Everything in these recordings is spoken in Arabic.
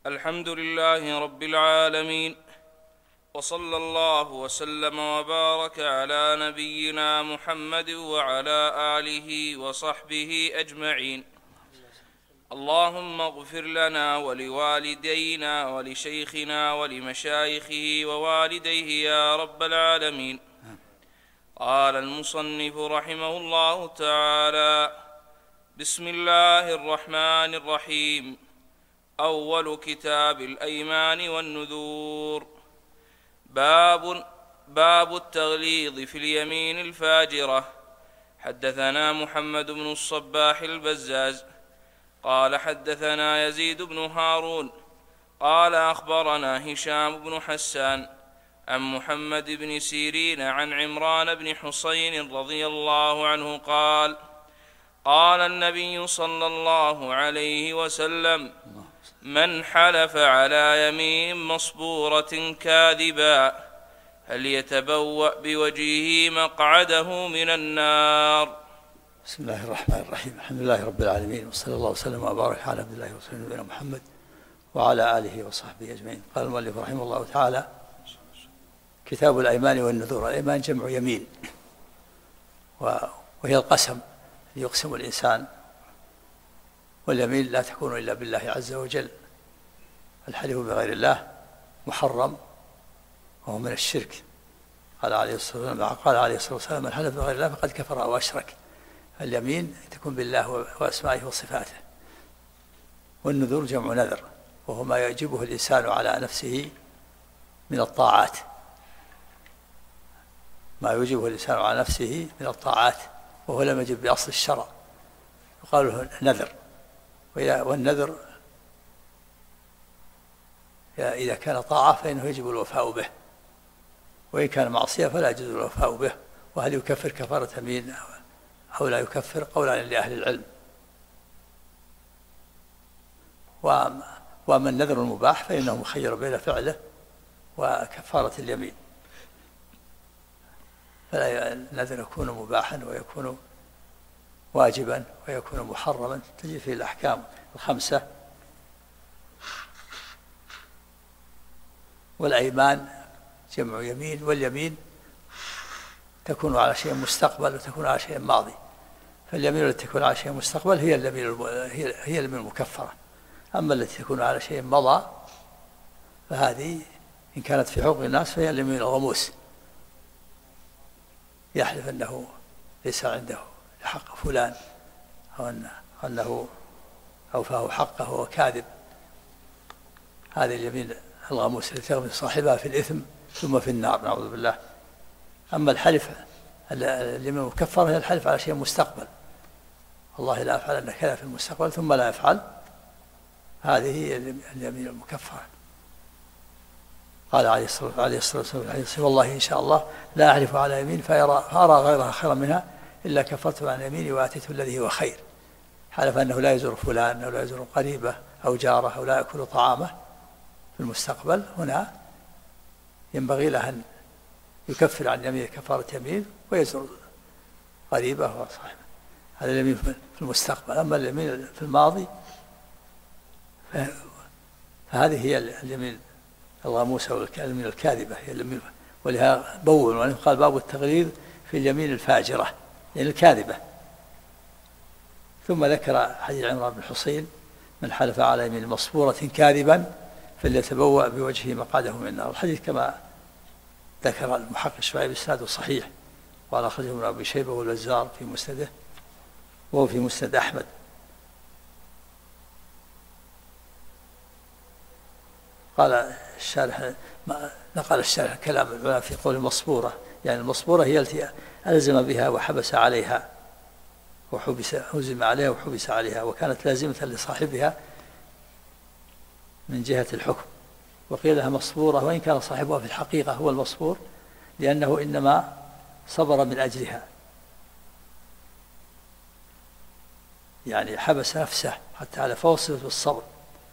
الحمد لله رب العالمين، وصلى الله وسلم وبارك على نبينا محمد وعلى آله وصحبه أجمعين. اللهم اغفر لنا ولوالدينا ولشيخنا ولمشايخه ووالديه يا رب العالمين. قال المصنف رحمه الله تعالى: بسم الله الرحمن الرحيم. أول كتاب الأيمان والنذور. باب التغليظ في اليمين الفاجرة. حدثنا محمد بن الصباح البزاز قال حدثنا يزيد بن هارون قال أخبرنا هشام بن حسان عن محمد بن سيرين عن عمران بن حسين رضي الله عنه قال: قال النبي صلى الله عليه وسلم: من حلف على يمين مصبورة كاذبا فليتبوأ بوجهه مقعده من النار. بسم الله الرحمن الرحيم. الحمد لله رب العالمين، وصلى الله وسلم وبارك على عبد الله ورسوله نبينا محمد وعلى آله وصحبه أجمعين. قال المؤلف رحمه الله تعالى: كتاب الأيمان والنذور. الأيمان جمع يمين، وهي القسم يقسم الإنسان، واليمين لا تكون إلا بالله عز وجل. الحلف بغير الله محرم وهو من الشرك. قال عليه الصلاة والسلام: من حلف بغير الله فقد كفر أو أشرك. اليمين تكون بالله وأسمائه وصفاته. والنذور جمع نذر، وهو ما يجبه الإنسان على نفسه من الطاعات، ما يجبه الإنسان على نفسه من الطاعات، وهو لم يجب بأصل الشرع، يقال له نذر. والنذر إذا كان طاعة فإنه يجب الوفاء به، وإن كان معصية فلا يجوز الوفاء به. وهل يكفر كفارة يمين أو لا يكفر؟ قولان لأهل العلم. وأما النذر المباح فإنه مخير بين فعله وكفارة اليمين، فلا النذر يكون مباحا ويكون واجبا ويكون محرما، تجي فيه الأحكام الخمسة. والأيمان جمع يمين، واليمين تكون على شيء مستقبل وتكون على شيء ماضي. فاليمين التي تكون على شيء مستقبل هي اليمين المكفرة. أما التي تكون على شيء مضى فهذه إن كانت في حقوق الناس فهي اليمين الغموس، يحلف أنه ليس عنده حق فلان أو أنه أوفاه حقه وهو كاذب. هذه اليمين الغموس التي تغمس صاحبها في الإثم ثم في النار، نعوذ بالله. أما الحلف اليمين المكفرة هي الحلف على شيء مستقبل، والله لا أفعل أن كذا في المستقبل ثم لا يفعل، هذه هي اليمين المكفرة. قال عليه الصلاة والسلام: والله إن شاء الله لا أحلف على يمين فأرى غيرها خيرا منها إلا كفرت عن يميني وآتيته الذي هو خير. حلف أنه لا يزور فلان أو لا يزور قريبه أو جاره أو لا يأكل طعامه في المستقبل، هنا ينبغي له أن يكفر عن يمين كفارة يمين ويزور قريبه وصاحبه. هذا اليمين في المستقبل. أما اليمين في الماضي فهذه هي اليمين الغموسة واليمين الكاذبة، هي اليمين. ولها قال: باب التغليظ في اليمين الفاجرة، يعني الكاذبة. ثم ذكر حديث عمران بن حسين: من حلف على يمين مصبورة كاذبا فليتبوأ بوجهه مقعده من النار. الحديث كما ذكر المحقق شعيب إسناده صحيح، وعلى أخرجه ابن أبي شيبة والبزار في مسنده، وهو في مسند أحمد. قال الشارح، نقل الشارح كلام العلماء في قول المصبورة، يعني المصبورة هي التي ألزم بها وحبس عليها هزم عليها وحبس عليها، وكانت لازمة لصاحبها من جهة الحكم. وقيل لها مصبورة وإن كان صاحبها في الحقيقة هو المصبور، لأنه إنما صبر من أجلها، يعني حبس نفسه حتى على فوصل بالصبر.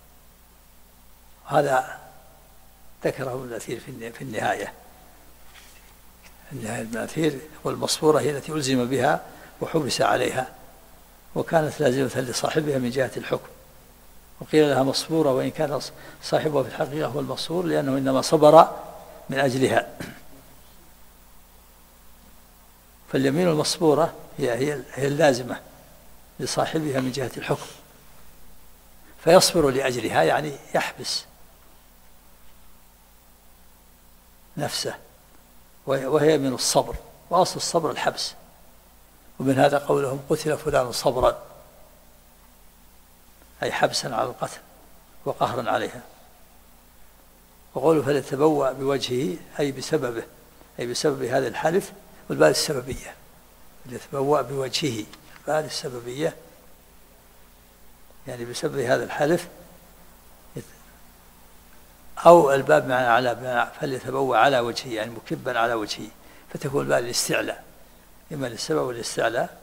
هذا ذكره ابن الأثير في النهاية. ابن الأثير والمصبورة هي التي ألزم بها وحبس عليها، وكانت لازمة لصاحبها من جهة الحكم. وقيل لها مصبورة، وإن كان صاحبها في الحقيقة هو المصبور، لأنه إنما صبر من أجلها. فاليمين المصبورة هي اللازمة لصاحبها من جهة الحكم، فيصبر لأجلها، يعني يحبس نفسه، وهي من الصبر، وأصل الصبر الحبس. ومن هذا قولهم قتل فلان صبرا، أي حبسا على القتل وقهرا عليها. وقوله فليتبوأ بوجهه أي بسببه، أي بسبب هذا الحلف، والباء السببية، فليتبوأ بوجهه الباء السببية، يعني بسبب هذا الحلف، أو الباب معنى على، فليتبوأ على وجهه يعني مكبا على وجهه، فتكون الباء للاستعلاء، إما للسبب والاستعلاء.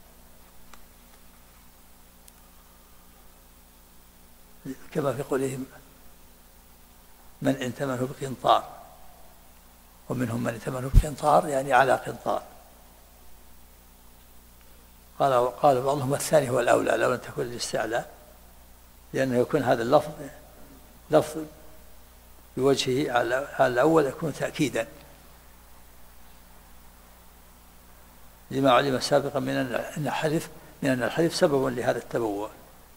كما في قولهم من ائتمنه بقنطار، ومنهم من ائتمنه بقنطار يعني على قنطار. قال بعضهم الثاني هو الأولى، لو أن تكون الاستعلاء، لأنه يكون هذا اللفظ لفظ بوجهه على الأول يكون تأكيدا، لما علم سابقا من أن الحلف سبب لهذا التبوء،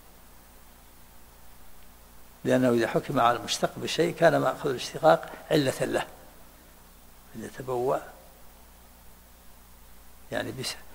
لأنه إذا حكم على المشتق بشيء كان مأخذ الاشتقاق علة له. يتبوأ يعني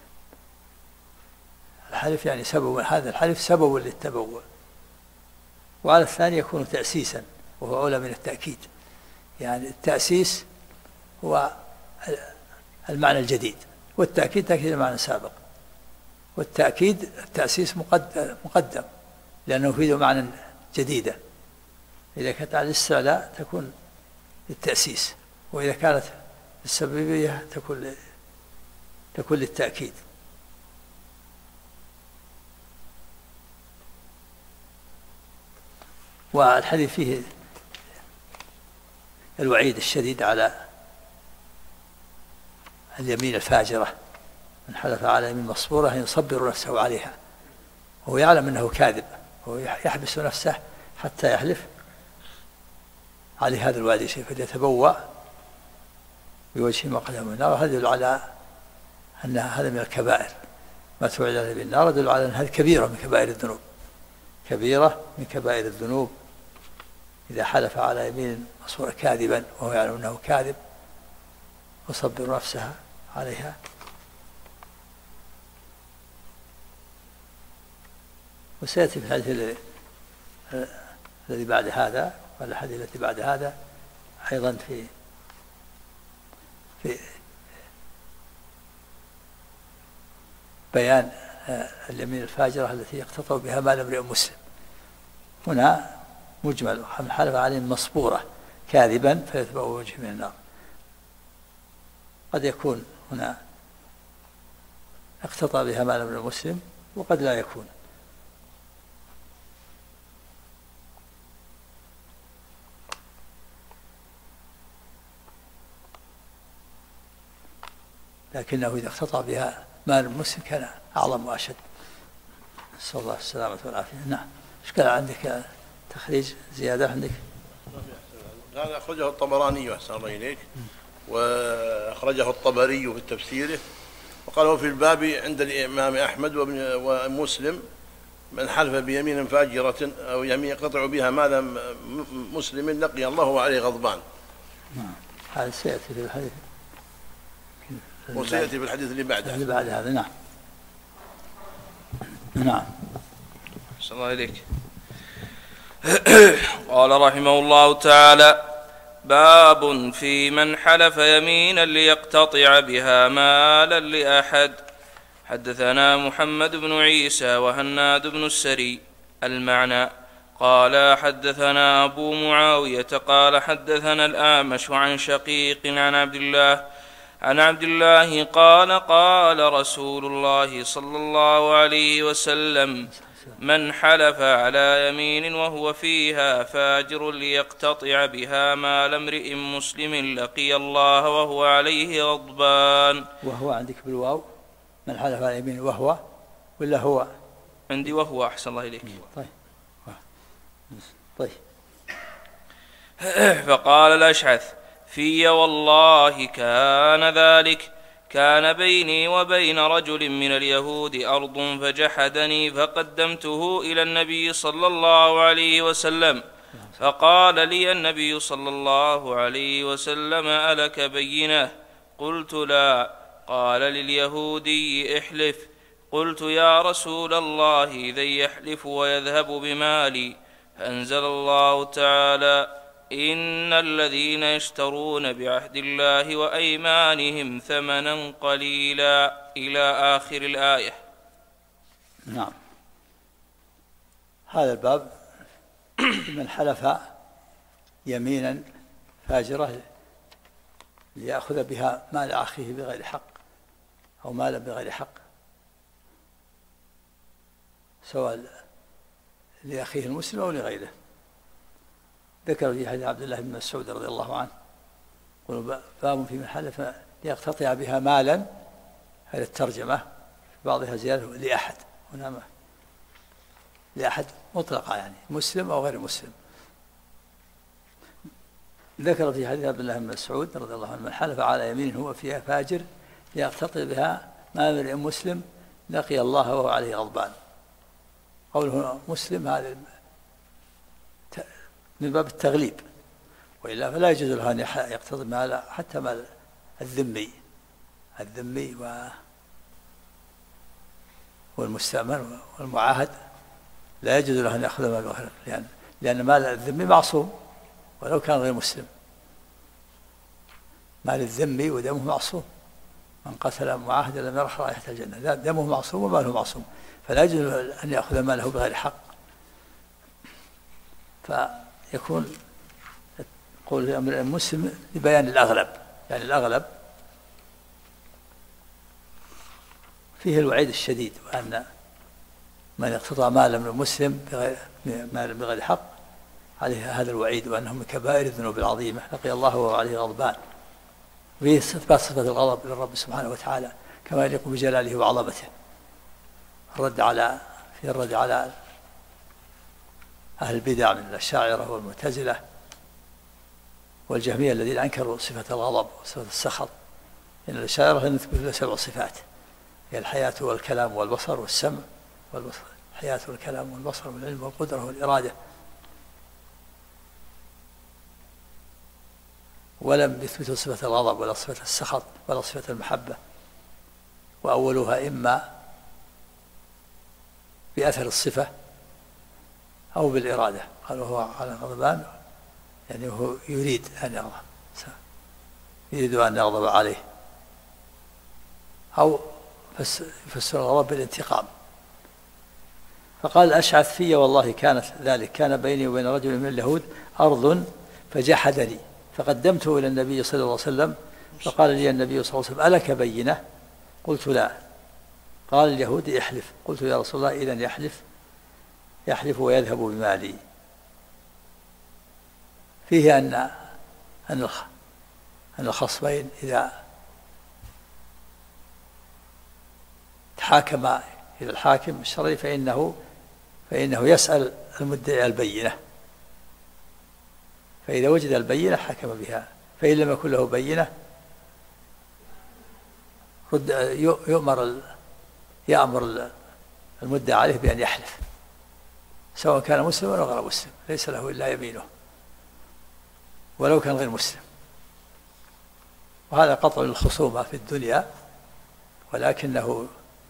الحلف يعني سبب، هذا الحلف سبب للتبوء. وعلى الثاني يكون تأسيسا، وهو أولى من التأكيد، يعني التأسيس هو المعنى الجديد، والتأكيد تأكيد المعنى السابق. والتأكيد التأسيس مقدم لأنه يفيد معنى جديدا. إذا كانت على الاستعلاء تكون للتأسيس، وإذا كانت السببية تكون للتأكيد. والحديث فيه الوعيد الشديد على اليمين الفاجرة، من حلف على يمين مصبورة يصبر نفسه عليها وهو يعلم أنه كاذب، وهو يحبس نفسه حتى يحلف على هذا الوعيد الشديد، فليتبوأ بوجهه مقعده من النار. هذا يدل على أن هذا من الكبائر، ما توعد عليه بالنار يدل على أن هذه كبيرة من كبائر الذنوب، كبيرة من كبائر الذنوب. إذا حلف على يمين مصبورة كاذبا وهو يعلم أنه كاذب وصبر نفسها عليها. وسيأتي في الحديث الذي بعد هذا والحديث التي بعد هذا أيضا في بيان اليمين الفاجرة التي يقتطع بها مال امرئ مسلم. هنا مجمل من حلف عليه مصبورة كاذبا فيتبوأ وجهه من النار. قد يكون هنا اقتطع بها مال امرئ مسلم، وقد لا يكون. لكنه إذا اقتطع بها مال المسلم كان أعظم وأشد. نسأل الله السلامة والعافية. نعم. إيش كان عندك تخريج زيادة عندك؟ هذا أخرجه الطبراني أحسن الله إليك، وأخرجه الطبري في تفسيره، وقاله في الباب عند الإمام أحمد ومسلم من حلف بيمين فاجرة أو يمين يقطع بها مال مسلم لقي الله وعليه غضبان. هذا سيأتي في الحديث، وسيأتي في الحديث اللي بعد هذا. نعم. نعم. أحسن الله إليك. قال رحمه الله تعالى: باب في من حلف يمينا ليقتطع بها مالا لأحد. حدثنا محمد بن عيسى وهناد بن السري. المعنى: قال حدثنا أبو معاوية قال حدثنا الأعمش عن شقيق عن عبد الله قال قال رسول الله صلى الله عليه وسلم: من حلف على يمين وهو فيها فاجر ليقتطع بها مال امرئ مسلم لقي الله وهو عليه غضبان. وهو عندك بالواو؟ من حلف على يمين وهو ولا هو؟ عندي وهو. أحسن الله إليك. طيب. طيب. فقال الأشعث: في والله كان ذلك، كان بيني وبين رجل من اليهود أرض فجحدني فقدمته إلى النبي صلى الله عليه وسلم، فقال لي النبي صلى الله عليه وسلم: ألك بينة؟ قلت: لا. قال لليهودي: احلف. قلت: يا رسول الله، إذا يحلف ويذهب بمالي. فأنزل الله تعالى: إن الذين يشترون بعهد الله وأيمانهم ثمنا قليلا، إلى آخر الآية. نعم. هذا الباب من حلف يمينا فاجرة ليأخذ بها مال أخيه بغير حق أو مالا بغير حق، سواء لأخيه المسلم أو لغيره. ذكر في حديث عبد الله بن مسعود رضي الله عنه: قل باب في من حلف ليقتطع بها مالا. هذه الترجمة في بعضها زيادة لأحد، هنا لأحد مطلقة، يعني مسلم أو غير مسلم. ذكر في حديث عبد الله بن مسعود رضي الله عنه: من حلف على يمين هو فيها فاجر ليقتطع بها مال امرئ مسلم لقي الله وهو عليه غضبان. قوله مسلم هذا من باب التغليب، وإلا فلا يجوز له أن يقتطع مال حتى مال الذمي والمستأمن والمعاهد، لا يجوز له أن يأخذ مال آخر، لأن مال الذمي معصوم ولو كان غير مسلم. مال الذمي ودمه معصوم، من قتل معاهدا لم يرح رائحة الجنة، دمه معصوم وماله معصوم، فلا يجوز له أن يأخذ ماله بغير حق. فيكون قول أمر المسلم لبيان الأغلب، يعني الأغلب فيه الوعيد الشديد، وأن من اقتطع مالا من المسلم بغير حق عليه هذا الوعيد، وأنه من كبائر الذنوب العظيمة لقي الله وهو عليه غضبان. وفيه إثبات صفة الغضب للرب سبحانه وتعالى كما يليق بجلاله وعظمته. في الرد على أهل البدع من الأشاعرة والمعتزلة والجهمية الذين أنكروا صفة الغضب وصفة السخط. إن الأشاعرة نثبت له 7 صفات، هي الحياة والكلام والبصر والسمع والبصر، الحياة والكلام والبصر والعلم والقدرة والإرادة، ولم يثبتوا صفة الغضب ولا صفة السخط ولا صفة المحبة، وأولها إما بأثر الصفة أو بالإرادة. قالوا هو على غضبان، يعني هو يريد أن يغضب، يريد أن يغضب عليه، أو يفسر الغضب بالانتقام. فقال الأشعث: في والله كانت ذلك، كان بيني وبين رجل من اليهود أرض فجحدني فقدمته إلى النبي صلى الله عليه وسلم، فقال لي النبي صلى الله عليه وسلم: ألك بينة؟ قلت: لا. قال اليهودي: احلف. قلت: يا رسول الله، إذن يحلف ويذهب بمالي. فيه أن الخصمين إذا تحاكم إلى الحاكم الشرعي فإنه يسأل المدعي البينة، فإذا وجد البينة حكم بها، فإن لم يكن له بينة يأمر المدعى عليه بأن يحلف، سواء كان مسلما أو غير مسلم، ليس له إلا يمينه ولو كان غير مسلم. وهذا قطع الخصومة في الدنيا، ولكن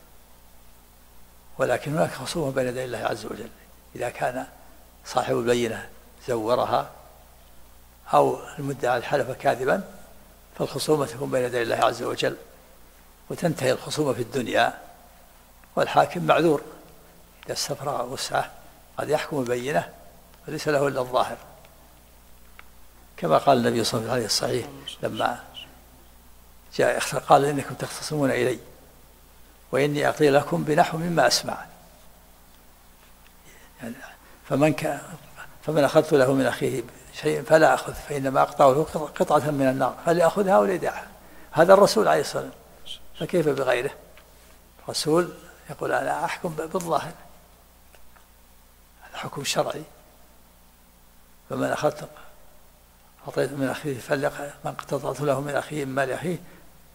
هناك خصومة بين يدي الله عز وجل. إذا كان صاحب البينة زورها أو المدعى حلف كاذبا فالخصومة تكون بين يدي الله عز وجل، وتنتهي الخصومة في الدنيا، والحاكم معذور إذا استفرغ وسعه قد يحكم بينه وليس له إلا الظاهر، كما قال النبي صلى الله عليه وسلم الصحيح لما جاء قال: إنكم تختصمون إلي وإني أعطي لكم بنحو مما أسمع. يعني فمن أخذت له من أخيه شيء فلا أخذ، فإنما أقطعه قطعة من النار فليأخذها وليدعها. هذا الرسول عليه الصلاة والسلام، فكيف بغيره؟ الرسول يقول: أنا أحكم بالظاهر، هذا حكم شرعي، فمن أعطيت من أخيه من اقتطعت له من أخيه من مال أخيه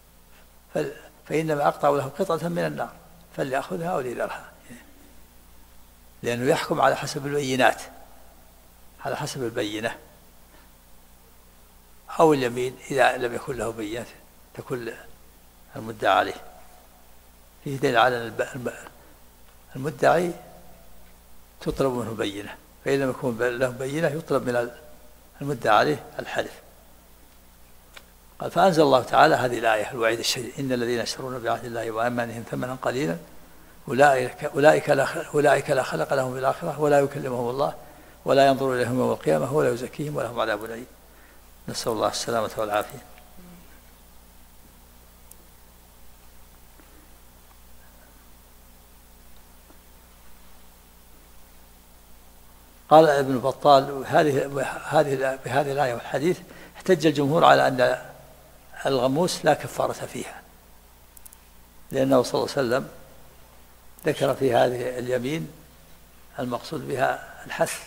فإنما أقطع له قطعة من النار فليأخذها أو ليذرها، لأنه يحكم على حسب البينات، على حسب البينة. أو اليمين إذا لم يكن له بينة تكون المدعى عليه. فيه دليل على المدعي تطلب منه بينة، فإن لم يكن له بينة يطلب من المدعى عليه الحلف. قال فأنزل الله تعالى هذه الآية الوعيد الشديد: إن الذين يشترون بعهد الله وأيمانهم ثمنا قليلا أولئك لا خلق لهم في الآخرة ولا يكلمهم الله ولا ينظر إليهم يوم القيامة ولا يزكيهم ولهم عذاب أليم. نسأل الله السلامة والعافية. قال ابن بطال بهذه الآية والحديث احتج الجمهور على أن الغموس لا كفارة فيها، لأنه صلى الله عليه وسلم ذكر في هذه اليمين المقصود بها الحث،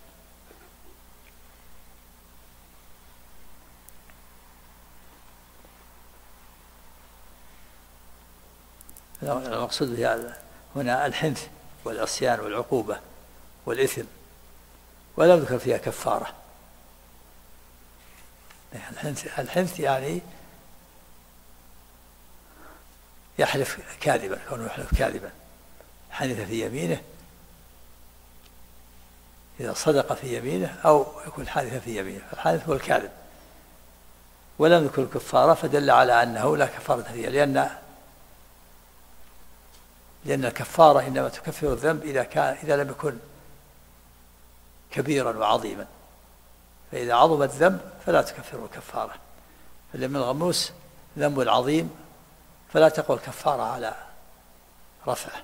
المقصود بها هنا الحنث والعصيان والعقوبة والإثم، ولم يذكر فيها كفارة. الحنث يعني يحلف كاذبا، كونه يحلف كاذبا، حنث في يمينه إذا صدق في يمينه أو يكون حانث في يمينه، فالحانث هو الكاذب. ولم يذكر الكفارة فدل على أنه لا كفارة فيها، لأن الكفارة إنما تكفر الذنب إذا لم يكن كبيرا وعظيما، فإذا عظم الذنب فلا تكفر الكفارة. فلما الغموس ذنب عظيم فلا تقول كفارة على رفعه،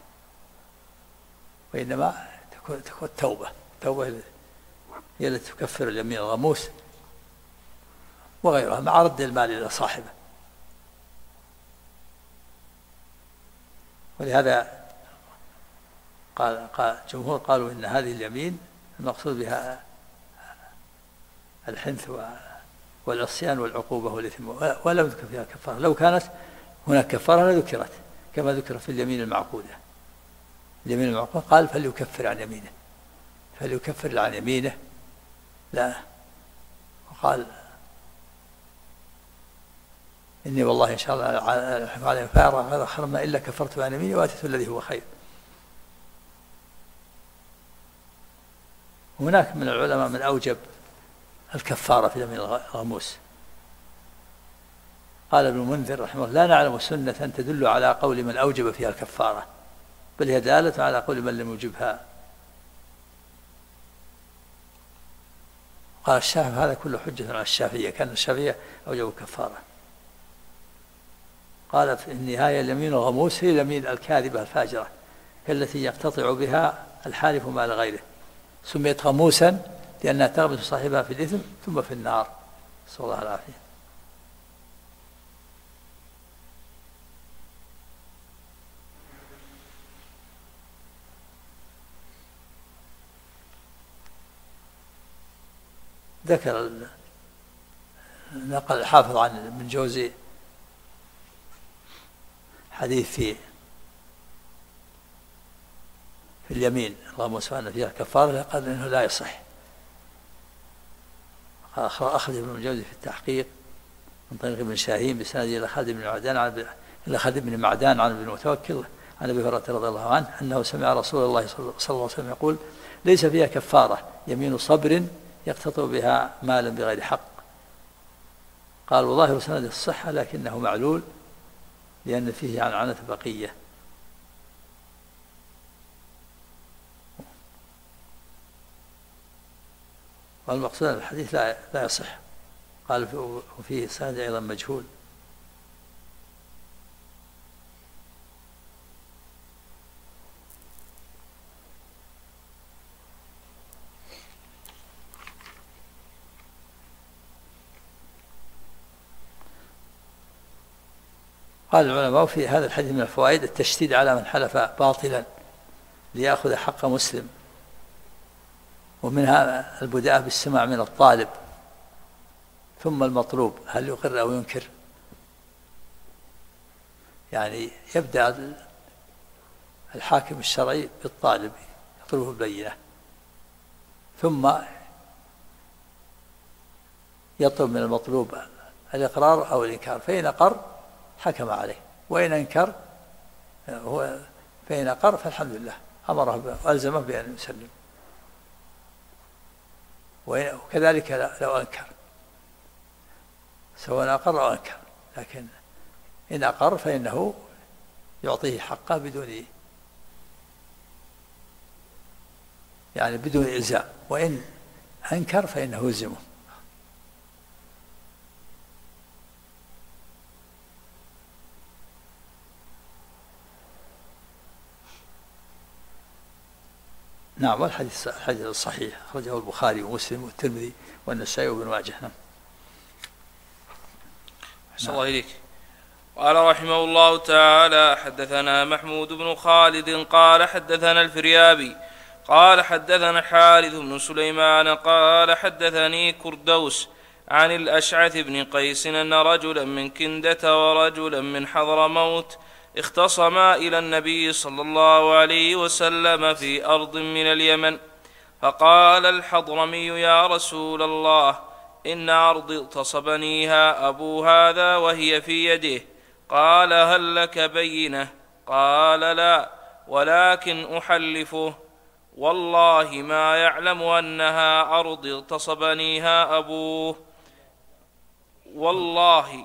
وإنما تكون التوبة هي التي تكفر اليمين الغموس وغيرها مع رد المال إلى صاحبه. ولهذا قال الجمهور قالوا إن هذه اليمين المقصود بها الحنث والعصيان والعقوبة والإثم، ولم يذكر فيها كفارة. لو كانت هناك كفارة لذكرت كما ذكر في اليمين المعقودة. اليمين المعقودة قال فليكفر عن يمينه، لا، وقال إني والله إن شاء الله عليه فارغ خير ما إلا كفرت عن يميني وآتيت الذي هو خير. هناك من العلماء من أوجب الكفارة في يمين الغموس. قال ابن المنذر رحمه الله: لا نعلم سنة تدل على قول من أوجب فيها الكفارة، بل هي دالة على قول من لم يوجبها. قال الشافعي: هذا كله حجة على الشافعية، كان الشافعية أوجبوا الكفارة. قال في النهاية: اليمين الغموس هي اليمين الكاذبة الفاجرة التي يقتطع بها الحالف مال غيره، سميت غموسا لأنها تغمس صاحبها في الإثم ثم في النار، نسأل الله العافية. ذكر نقل الحافظ عن ابن جوزي حديث في اليمين الغموس وأن فيها كفارة، قال إنه لا يصح. أخرج ابن الجوزي في التحقيق من طريق ابن شاهين بسند إلى خالد بن معدان عن ابن متوكل عن أبي هريرة رضي الله عنه أنه سمع رسول الله صلى الله عليه وسلم يقول: ليس فيها كفارة يمين صبر يقتطع بها مالا بغير حق. قال: وظاهر سند الصحة لكنه معلول لأن فيه عنعنة بقية. والمقصود أن الحديث لا يصح. قال: وفيه سند أيضا مجهول. قال العلماء في هذا الحديث من الفوائد التشديد على من حلف باطلا ليأخذ حق مسلم، ومنها البداءة بالسماع من الطالب، ثم المطلوب هل يقر أو ينكر. يعني يبدأ الحاكم الشرعي بالطالب يطلبه البينة، ثم يطلب من المطلوب الإقرار أو الإنكار، فإن أقر حكم عليه، وإن أنكر فإن أقر فالحمد لله أمره وألزمه بأن يسلم، وكذلك لو أنكر سواء أقر أو أنكر، لكن إن أقر فإنه يعطيه حقه بدون إلزام، وإن أنكر فإنه يلزمه. نعم. والحديث الصحيح أخرجه البخاري ومسلم والترمذي والنسائي وابن ماجه. أحسن الله إليك. قال رحمه الله تعالى: حدثنا محمود بن خالد قال حدثنا الفريابي قال حدثنا حارث بن سليمان قال حدثني كردوس عن الأشعث بن قيس أن رجلا من كندة ورجلا من حضرموت اختصما إلى النبي صلى الله عليه وسلم في أرض من اليمن، فقال الحضرمي: يا رسول الله، إن أرض اغتصبنيها أبو هذا وهي في يده. قال: هل لك بينة؟ قال: لا، ولكن أحلفه والله ما يعلم أنها أرض اغتصبنيها أبوه. والله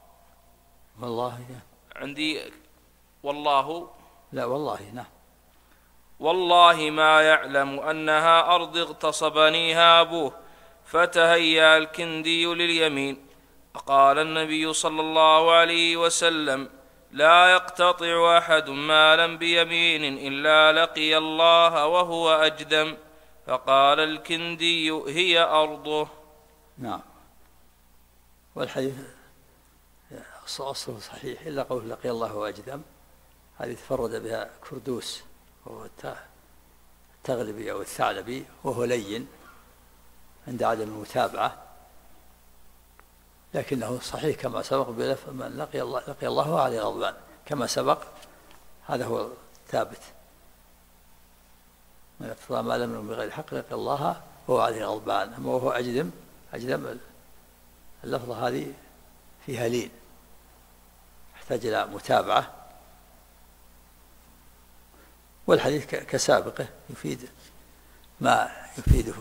عندي والله لا والله نعم. والله ما يعلم أنها أرض اغتصبنيها أبوه. فتهيأ الكندي لليمين، فقال النبي صلى الله عليه وسلم: لا يقتطع أحد مالا بيمين إلا لقي الله وهو أجدم. فقال الكندي: هي أرضه. نعم. والحديث أصله صحيح إلا قوله لقي الله وهو أجدم، هذه تفرد بها كردوس وهو التغلبي أو الثعلبي، وهو لين عند عدم المتابعة، لكنه صحيح كما سبق بلفظ من لقي الله وعليه غضبان كما سبق، هذا هو الثابت. من اقتضى ما لم يكن بغير حق لقي الله وهو عليه غضبان. أما وهو أجدم اللفظة هذه فيها لين، يحتاج إلى متابعة. والحديث كسابقه يفيد ما يفيده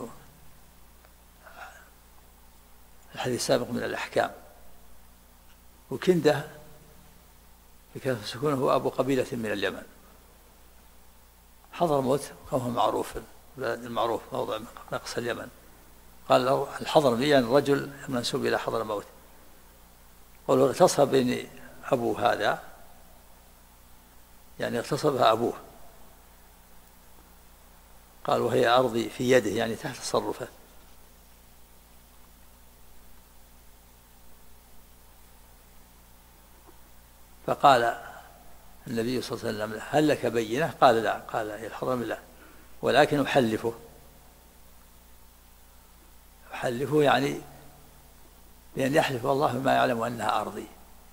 الحديث السابق من الأحكام. وكنده بكسر السكون هو أبو قبيلة من اليمن. حضرموت قوم معروف، البلد المعروف موضع من أقصى اليمن. قال الحضرمي يعني رجل منسوب إلى حضرموت. قالوا اغتصبني أبو هذا، يعني اغتصبها أبوه. قال وهي أرضي في يده، يعني تحت تصرفه. فقال النبي صلى الله عليه وسلم: هل لك بينة؟ قال: لا. قال يا الحضرمي: لا، ولكن أحلفه يعني بأن يحلف والله ما يعلم أنها أرضي.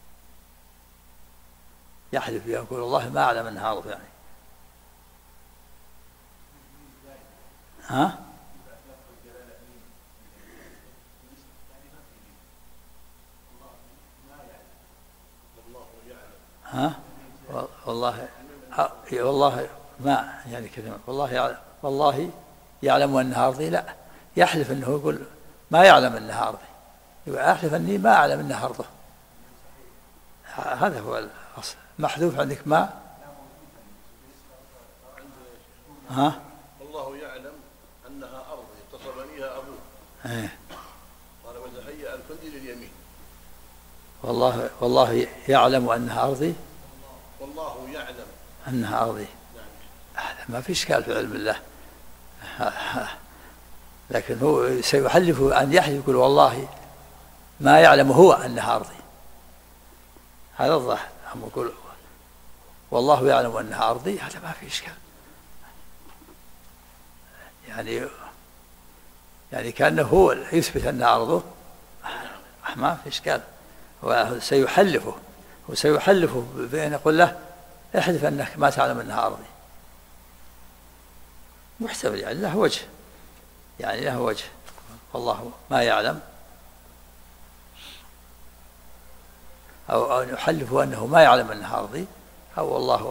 يحلف يقول والله ما أعلم أنها أرضي يعني. ها؟ والله ما يعني كذا، والله يعلم أنها أرضي. لا، يحلف أنه يقول ما يعلم أنها أرضي، يبقى أحلف أني ما أعلم أنها أرضه. هذا هو الأصل. محذوف عندك ما. ها؟ والله يعلم أنها أرضي اغتصبنيها أبوه. قال وتهيأ الكندي لليمين. والله يعلم أنها أرضي. والله يعلم أنها أرضي. هذا ما في إشكال في علم الله. لكن هو سيحلف أن يحلف يقول والله ما يعلم هو أنها أرضي. هذا الظاهر. أما يقول والله يعلم أنها أرضي، هذا ما في إشكال. يعني يعني كأنه هو يثبت أن أرضه، ما في إشكال، وسيحلفه بأن يقول له احلف أنك ما تعلم أنها أرضي، محتمل يعني له وجه، والله ما يعلم، أو يحلفه أنه ما يعلم أنها أرضي، أو والله.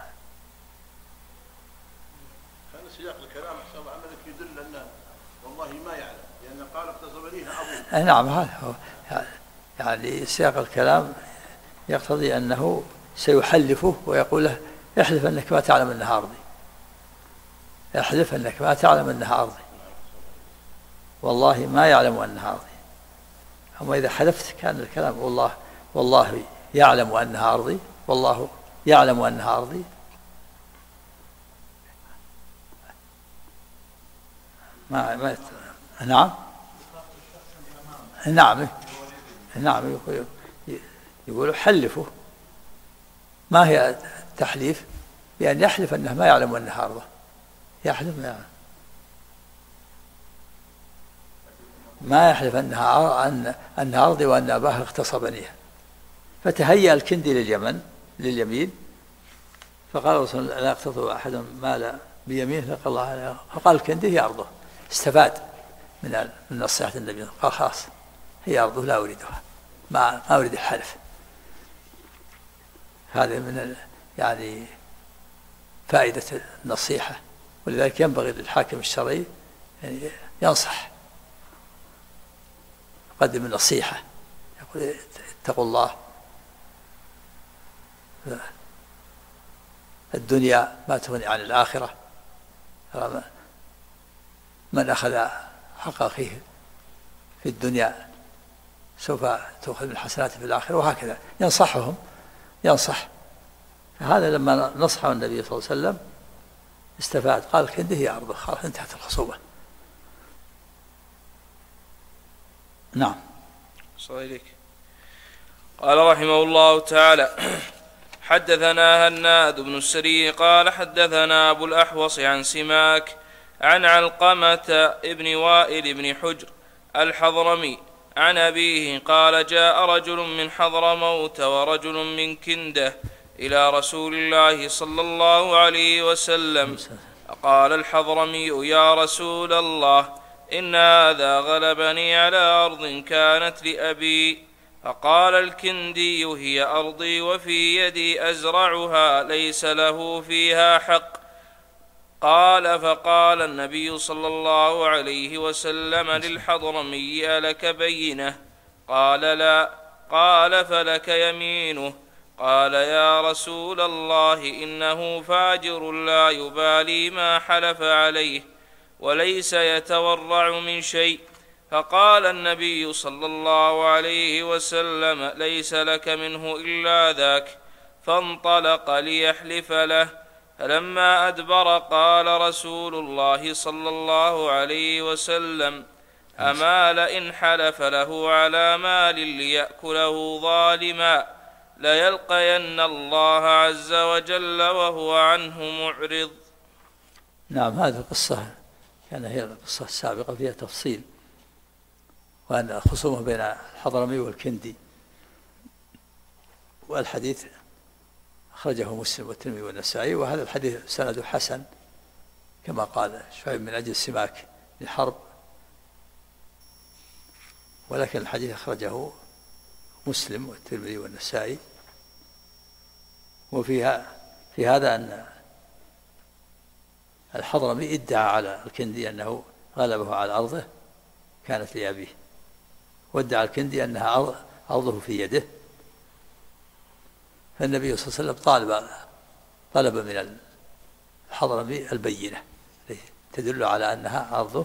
كان سياق الكلام أحسن الله عملك يدل أنه والله ما يعلم، لأن قال اغتصبنيها أبوه. نعم، هذا هو يعني سياق الكلام يقتضي أنه سيحلفه ويقول له احلف أنك ما تعلم أنها أرضي، احلف أنك ما تعلم أنها أرضي، والله ما يعلم أنها أرضي. أما إذا حلفت كان الكلام والله يعلم أنها أرضي، والله يعلم أنها أرضي، نعم يقول حلفه. ما هي التحليف؟ بأن يحلف أنه ما يعلم أنها أرضه، يحلف ما يحلف أنها أرضي وأن أباه اغتصبنيها. فتهيأ الكندي لليمين، فقال الرسول لا يقتطع أحد مال بيمينه، فقال الكندي هي أرضه، استفاد من نصيحة النبي، قال خلاص هي أرضه لا أريدها، ما أريد الحلف. هذا من يعني فائدة النصيحة، ولذلك ينبغي للحاكم الشرعي يعني ينصح، يقدم النصيحة، يقول اتقوا الله، الدنيا ما تغني عن الآخرة، من أخذ حق أخيه في الدنيا سوف تأخذ من حسناته في الآخرة، وهكذا ينصح. فهذا لما نصحه النبي صلى الله عليه وسلم استفاد، قال كنده هي أرضه، خلاص انتهت الخصومة. نعم. صحيح. قال رحمه الله تعالى: حدثنا هناد بن السري قال حدثنا أبو الأحوص عن سماك عن علقمة ابن وائل بن حجر الحضرمي عن أبيه قال: جاء رجل من حضرموت ورجل من كندة إلى رسول الله صلى الله عليه وسلم. قال الحضرمي: يا رسول الله، إن هذا غلبني على أرض كانت لأبي. فقال الكندي: هي أرضي وفي يدي أزرعها، ليس له فيها حق. فقال النبي صلى الله عليه وسلم للحضرمي: ألك بينة؟ قال: لا. قال: فلك يمينه. قال: يا رسول الله، إنه فاجر لا يبالي ما حلف عليه، وليس يتورع من شيء. فقال النبي صلى الله عليه وسلم: ليس لك منه إلا ذاك. فانطلق ليحلف له، فلما أدبر قال رسول الله صلى الله عليه وسلم: أما لئن حلف له على مال ليأكله ظالما ليلقين الله عز وجل وهو عنه معرض. نعم، هذه القصة كان هي القصة السابقة فيها تفصيل، وأن الخصومة بين الحضرمي والكندي، والحديث أخرجه مسلم والترمذي والنسائي، وهذا الحديث سنده حسن كما قال شعيب من أجل سماك للحرب، ولكن الحديث أخرجه مسلم والترمذي والنسائي. في هذا أن الحضرمي ادعى على الكندي أنه غلبه على أرضه كانت لأبيه، وادعى الكندي أنها أرضه في يده. فالنبي صلى الله عليه وسلم طلب من الحضرمي البينة تدل على أنها أرضه،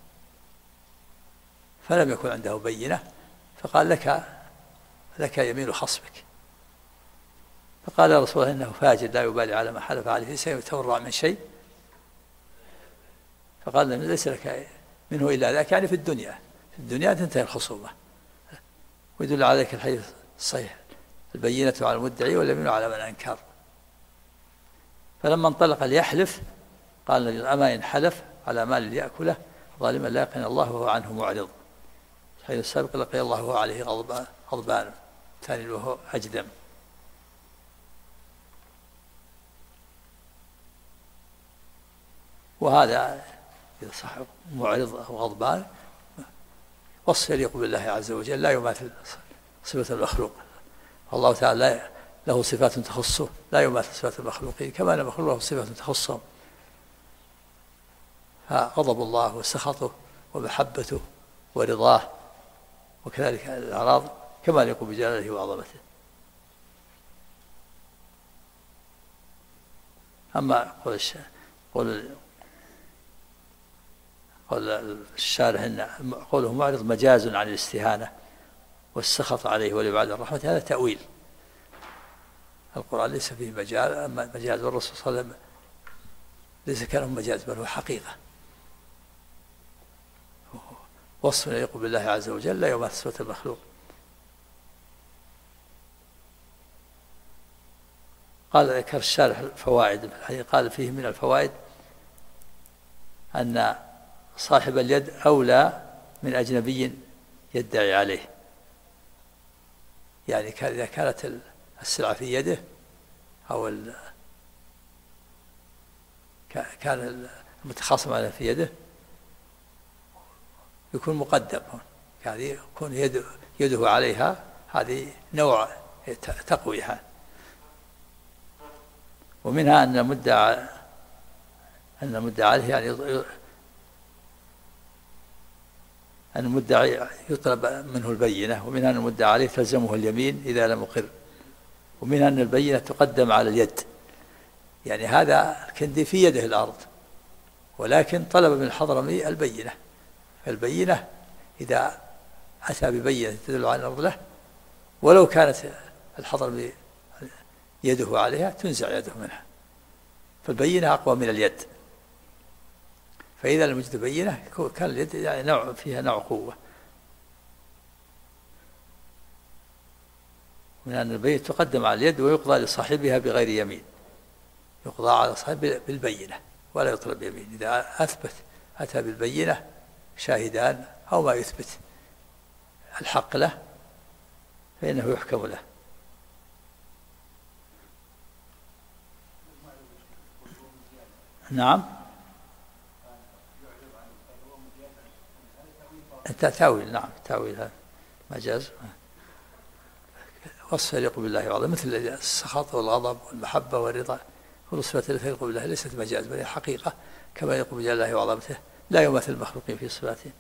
فلم يكن عنده بينة، فقال: لك يمين خصمك. فقال: يا رسول الله، إنه فاجر لا يبالي على ما حلف عليه، ليس يتورع من شيء. فقال: ليس لك منه إلا ذاك، يعني في الدنيا تنتهي الخصومة. ويدل على ذلك الحديث الصحيح: البينة على المدعي واليمين على من أنكر. فلما انطلق ليحلف قال النبي: أما إن حلف على مال ليأكله ظالما لا يقين الله وهو عنه معرض. حين السابق لقي الله وهو عليه غضبان، ثاني وهو أجدم. وهذا إذا صح معرض أو غضبان وصف يليق بالله عز وجل، لا يماثل صفة المخلوق. والله تعالى له صفات تخصه لا يماثل صفات المخلوقين، كما أن المخلوق له صفات تخصهم. فغضب الله وسخطه ومحبته ورضاه، وكذلك الأعراض كما يليق بجلاله وعظمته. أما قول الشارح إن قوله معرض مجاز عن الاستهانة والسخط عليه والإبعاد الرحمة، هذا تأويل. القرآن ليس فيه مجاز، والرسول صلى الله عليه وسلم ليس كلام مجاز بل هو حقيقة، وصف يليق بالله عز وجل لا يماثل صفة المخلوق. قال ذكر الشارح الفوائد، قال فيه من الفوائد أن صاحب اليد أولى من أجنبي يدعي عليه. يعني إذا كانت السلعة في يده أو كان المتخاصم عليه في يده يكون مقدم، يعني يكون يده عليها، هذه نوع تقويها. ومنها أن المدعى عليه يعني أن المدعي يطلب منه البينة، ومنها أن المدعى عليه تلزمه اليمين إذا لم يقر، ومنها أن البينة تقدم على اليد. يعني هذا الكندي في يده الأرض ولكن طلب من الحضرمي البينة، فالبينة إذا أتى ببينة تدل على الأرض له ولو كانت الحضرمي يده عليها تنزع يده منها، فالبينة أقوى من اليد. فإذا لم يجد بينة كان اليد يعني فيها نوع قوة. من أن البينة تقدم على اليد ويقضى لصاحبها بغير يمين، يقضى على صاحبه بالبينة ولا يطلب يمين. إذا أتى بالبينة شاهدان أو ما يثبت الحق له فإنه يحكم له. نعم، تأويل. نعم، تأويل هذا مجاز، وصف يليق بالله وعظمه، مثل السخط والغضب والمحبة والرضا، كل صفات التي تليق بالله ليست مجاز بل هي حقيقة كما يليق بجلاله وعظمته، لا يماثل المخلوقين في صفاته.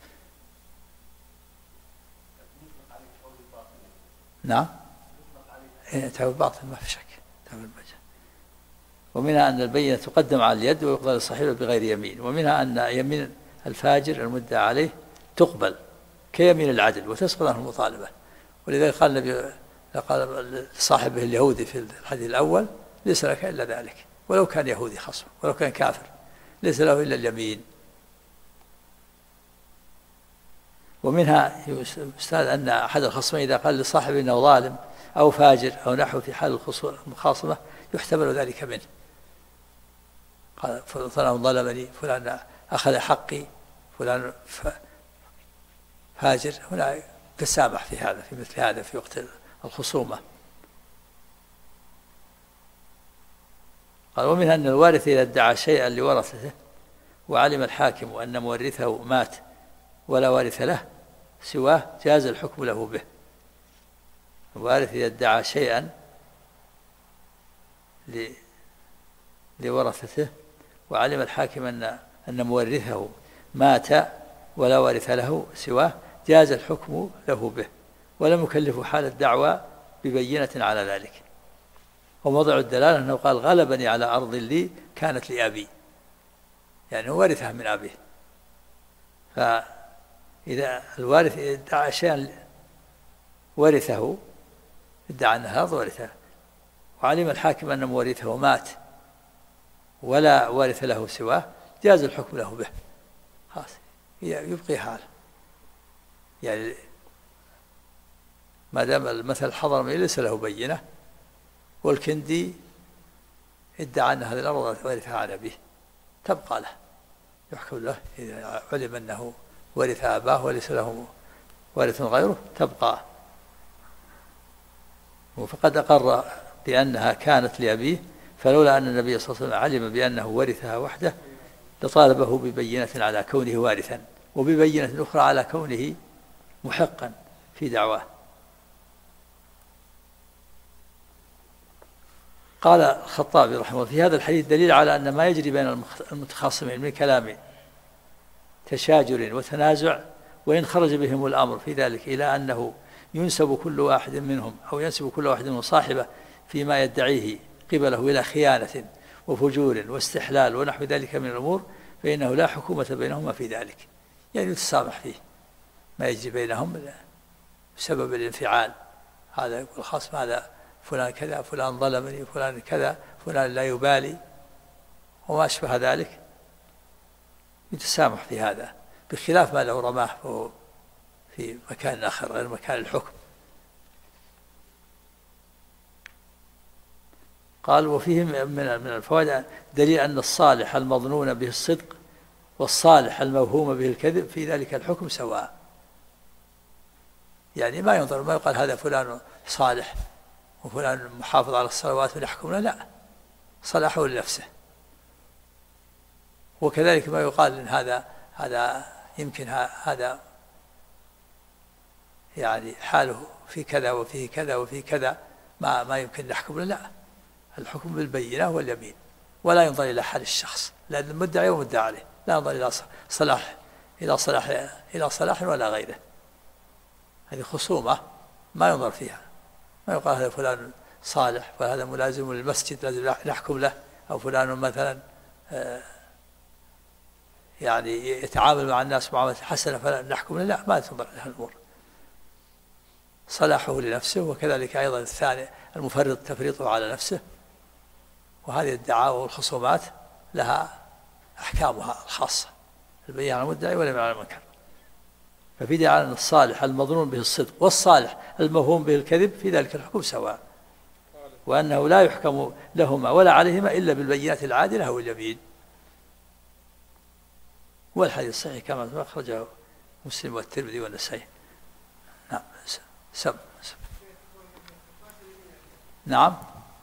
نعم، تأويل باطل ما في شك، تأويل مجاز. ومنها أن البينة تقدم على اليد ويقضى لصاحبه بغير يمين، ومنها أن يمين الفاجر المدعى عليه تقبل كيمين العدل وتسقط عنه المطالبة. ولذلك قال النبي قال لصاحبه اليهودي في الحديث الأول ليس لك إلا ذلك، ولو كان يهودي خصم ولو كان كافر ليس له إلا اليمين. ومنها يستند أن أحد الخصمين إذا قال لصاحبه إنه ظالم أو فاجر أو نحو في حال المخاصمة يحتمل ذلك منه، قال فلان ظلمني، فلان أخذ حقي، فلان فاجر، هنا تسامح في هذا، في مثل هذا في وقت الخصومة. قال ومنها أن الوارث إذا ادعى شيئا لورثته وعلم الحاكم أن مورثه مات ولا وارث له سواه جاز الحكم له به. الوارث إذا ادعى شيئا لورثته وعلم الحاكم أن مورثه مات ولا وارث له سواه جاز الحكم له به، ولم يكلف حال الدعوى ببينة على ذلك. وموضع الدلالة أنه قال غلبني على أرض لي كانت لأبي، يعني هو ورثها من أبيه. فإذا الوارث ادعى شيئا ورثه، ادعى أن هذا ورثه، وعلم الحاكم أن مورثه مات ولا وارث له سواه جاز الحكم له به، خلاص يبقي حاله. يعني ما دام المثل الحضرمي ليس له بينة والكندي ادعى أن هذه الأرض ورثها عن أبيه تبقى له، يحكم له إذا علم أنه ورث أباه وليس له وارث غيره تبقى. فقد أقر بأنها كانت لأبيه، فلولا أن النبي صلى الله عليه وسلم علم بأنه ورثها وحده لطالبه ببينة على كونه وارثا، وببينة أخرى على كونه محقا في دعواه. قال الخطابي رحمه الله: في هذا الحديث دليل على أن ما يجري بين المتخاصمين من كلام تشاجر وتنازع، وإن خرج بهم الأمر في ذلك إلى أنه ينسب كل واحد منهم أو ينسب كل واحد منهم صاحبه فيما يدعيه قبله إلى خيانة وفجور واستحلال ونحو ذلك من الأمور، فإنه لا حكومة بينهما في ذلك، يعني يتسامح فيه ما يجري بينهم بسبب الانفعال، هذا يقول خاص هذا فلان كذا، فلان ظلمني، فلان كذا، فلان لا يبالي وما أشبه ذلك، يتسامح في هذا، بخلاف ما لو رماه في مكان آخر غير مكان الحكم. قال: وفيه من الفوائد دليل أن الصالح المظنون به الصدق والصالح الموهوم به الكذب في ذلك الحكم سواء، يعني ما ينظر، ما يقال هذا فلان صالح وفلان محافظ على الصلوات ونحكم لا، صلاحه لنفسه. وكذلك ما يقال إن هذا يمكن هذا يعني حاله في كذا وفيه كذا وفيه كذا ما يمكن نحكم له، لا، الحكم بالبينة واليمين، ولا ينظر إلى حال الشخص، لأن المدعي ومدعى عليه، لا ينظر إلى صلاح ولا غيره. هذه خصومة ما ينظر فيها، ما يقال هذا فلان صالح وهذا ملازم للمسجد لازم نحكم له، أو فلان مثلا يعني يتعامل مع الناس معاملة حسنة فلا نحكم له، لا، ما تنظر إلى الأمور، صلاحه لنفسه. وكذلك أيضا الثاني المفرط تفريطه على نفسه. وهذه الدعاوى والخصومات لها أحكامها الخاصة، البينة على المدعي واليمين على المنكر. ففي دليل على أن الصالح المظنون به الصدق والصالح الموهوم به الكذب في ذلك الحكم سواء، وأنه لا يحكم لهما ولا عليهما إلا بالبينات العادلة أو اليمين. والحديث الصحيح كما أخرجه مسلم والترمذي والنسائي. نعم. سم. نعم.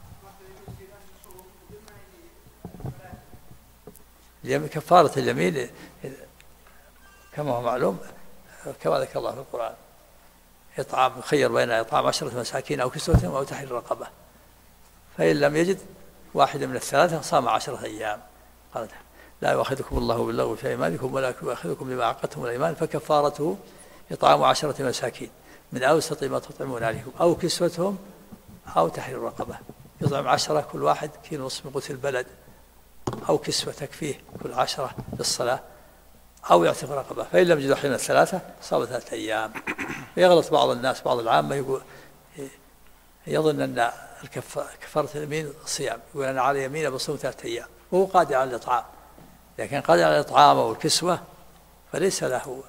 كفارة اليمين كما هو معلوم كما ذكر الله في القرآن: إطعام، يخير بين إطعام 10 مساكين أو كسوتهم أو تحرير رقبة، فإن لم يجد واحد من الثلاثة صام 10 أيام. قال: لا يؤاخذكم الله باللغو في أيمانكم ولكن يؤاخذكم بما عقدتم الأيمان، فكفارته إطعام 10 مساكين من أوسط ما تطعمون عليكم أو كسوتهم أو تحرير رقبة. يطعم 10 كل واحد كيلو ونصف من قوت البلد، أو كسوة تكفيه كل 10 للصلاة، أو يعتق رقبة. فإن لم يجد واحد من الثلاثة صام 3 أيام. يغلط بعض الناس، بعض العامة يقول يظن أن كفارة اليمين صيام، يقول أنا على يمين بصوم 3 أيام وهو قادر على الإطعام، لكن قادر على الإطعام والكسوة فليس له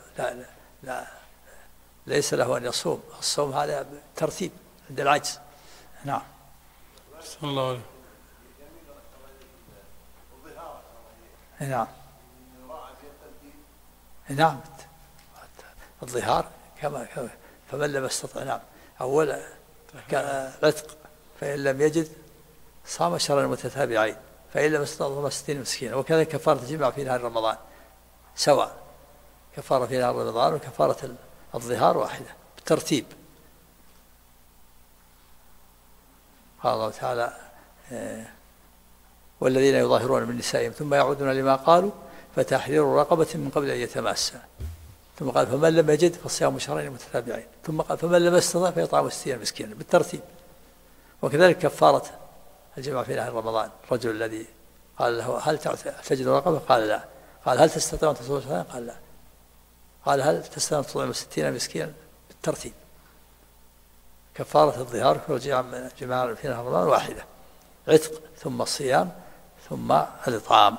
ليس له أن يصوم. الصوم هذا ترتيب عند العجز. نعم. صلى الله عليه. نعم. نعم. الظهار كما فمن لم يستطع، نعم، أولا عتق، فإن لم يجد صام شهرين متتابعين، فإن لم يستطع 60 مسكينا. وكذا كفارة الجماع في نهار رمضان سواء، كفارة في نهار رمضان وكفارة الظهار واحدة بالترتيب. قال الله تعالى: والذين يظاهرون من نسائهم ثم يعودون لما قالوا فتحرير رقبة من قبل أن يتماسا. ثم قال: فمن لم يجد فصيام شهرين متتابعين. ثم قال: فمن لم يستطع فيطعم 60 مسكينا بالترتيب. وكذلك كفارة الجماع في نهار رمضان، الرجل الذي قال له: هل تجد رقبة؟ قال: لا. قال: هل تستطيع أن تصوم شهرين؟ قال: لا. قال: هل تستطيع أن تطعم 60 مسكينا بالترتيب. كفارة الظهار والجماع في نهار رمضان واحدة، عتق ثم الصيام ثم الإطعام.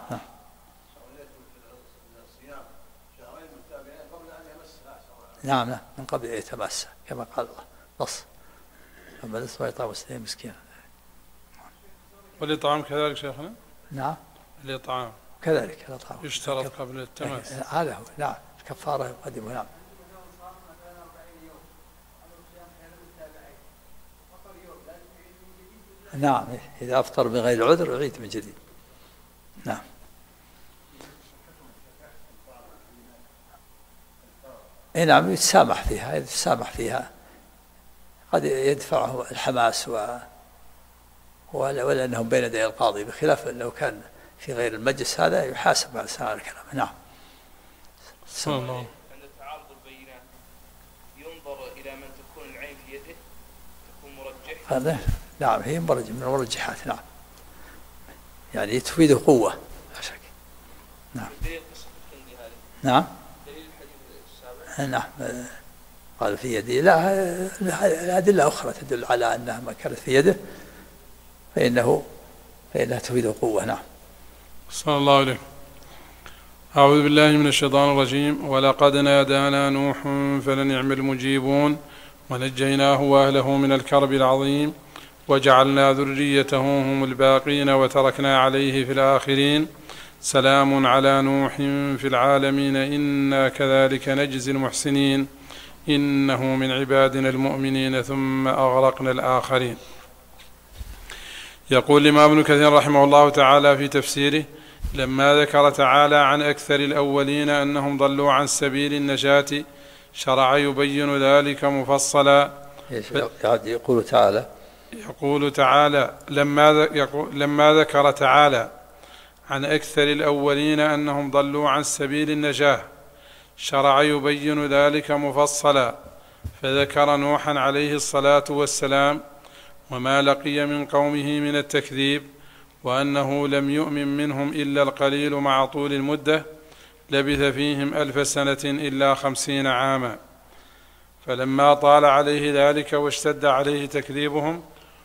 نعم، من قبل أن يتماسا كما قال الله نص. أما الإطعام يطعم 60 مسكينا. والإطعام كذلك شيخنا؟ نعم. الإطعام كذلك الإطعام يشترط قبل التماس. هذا هو، نعم، الكفارة يقدمه. نعم. نعم، إذا أفطر من غير عذر يعيد من جديد. نعم. نعم، يتسامح فيها، قد يدفعه الحماس ولا أنهم بين يدي القاضي، بخلاف لو كان في غير المجلس هذا يحاسب على سائر الكلام. نعم. عند تعارض البينات ينظر إلى من تكون العين في يده، تكون مرجح. هذا نعم، هي من المرجحات. نعم، يعني تفيده قوة لا شك. نعم. نعم. دليل الحديث السابق. نعم، قال في يده. لا، الأدلة أخرى تدل على أنها ما كانت في يده فإنها تفيده قوة. نعم. صلى الله عليه. أعوذ بالله من الشيطان الرجيم. ولقد نادانا نوح فلنعم المجيبون ونجيناه وأهله من الكرب العظيم وجعلنا ذريته هم الباقين وتركنا عليه في الآخرين سلام على نوح في العالمين إنا كذلك نجزي المحسنين إنه من عبادنا المؤمنين ثم أغرقنا الآخرين. يقول الإمام ابن كثير رحمه الله تعالى في تفسيره: لما ذكر تعالى عن أكثر الأولين أنهم ضلوا عن سبيل النجاة شرع يبين ذلك مفصلا. يقول تعالى لما ذكر تعالى عن أكثر الأولين أنهم ضلوا عن سبيل النجاة شرع يبين ذلك مفصلا، فذكر نوحا عليه الصلاة والسلام وما لقي من قومه من التكذيب، وأنه لم يؤمن منهم إلا القليل مع طول المدة لبث فيهم 1000 سنة إلا 50 عاما. فلما طال عليه ذلك واشتد عليه تكذيبهم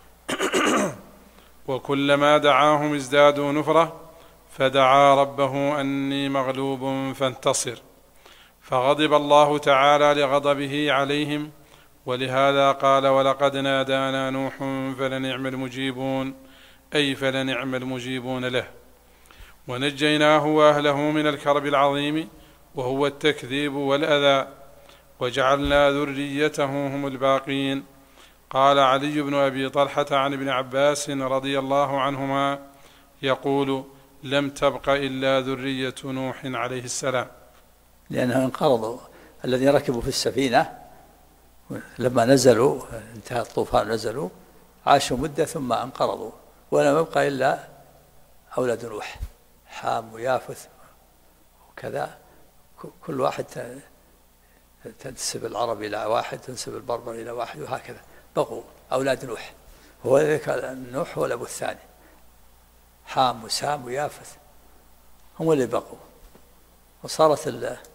وكلما دعاهم ازدادوا نفرة فدعا ربه أني مغلوب فانتصر، فغضب الله تعالى لغضبه عليهم، ولهذا قال: ولقد نادانا نوح فلنعم المجيبون، أي فلنعم المجيبون له. ونجيناه وأهله من الكرب العظيم وهو التكذيب والأذى، وجعلنا ذريته هم الباقين. قال علي بن أبي طلحة عن ابن عباس رضي الله عنهما يقول: لم تبق إلا ذرية نوح عليه السلام، لأنهم انقرضوا. الذين ركبوا في السفينة لما نزلوا، انتهى الطوفان، نزلوا عاشوا مدة ثم انقرضوا، ولم يبقى إلا أولاد نوح، حام ويافث وكذا، كل واحد تنسب العرب إلى واحد، تنسب البربر إلى واحد، وهكذا بقوا أولاد نوح. هو ذلك نوح هو الأب الثاني، حام وسام ويافث هم اللي بقوا. وصارت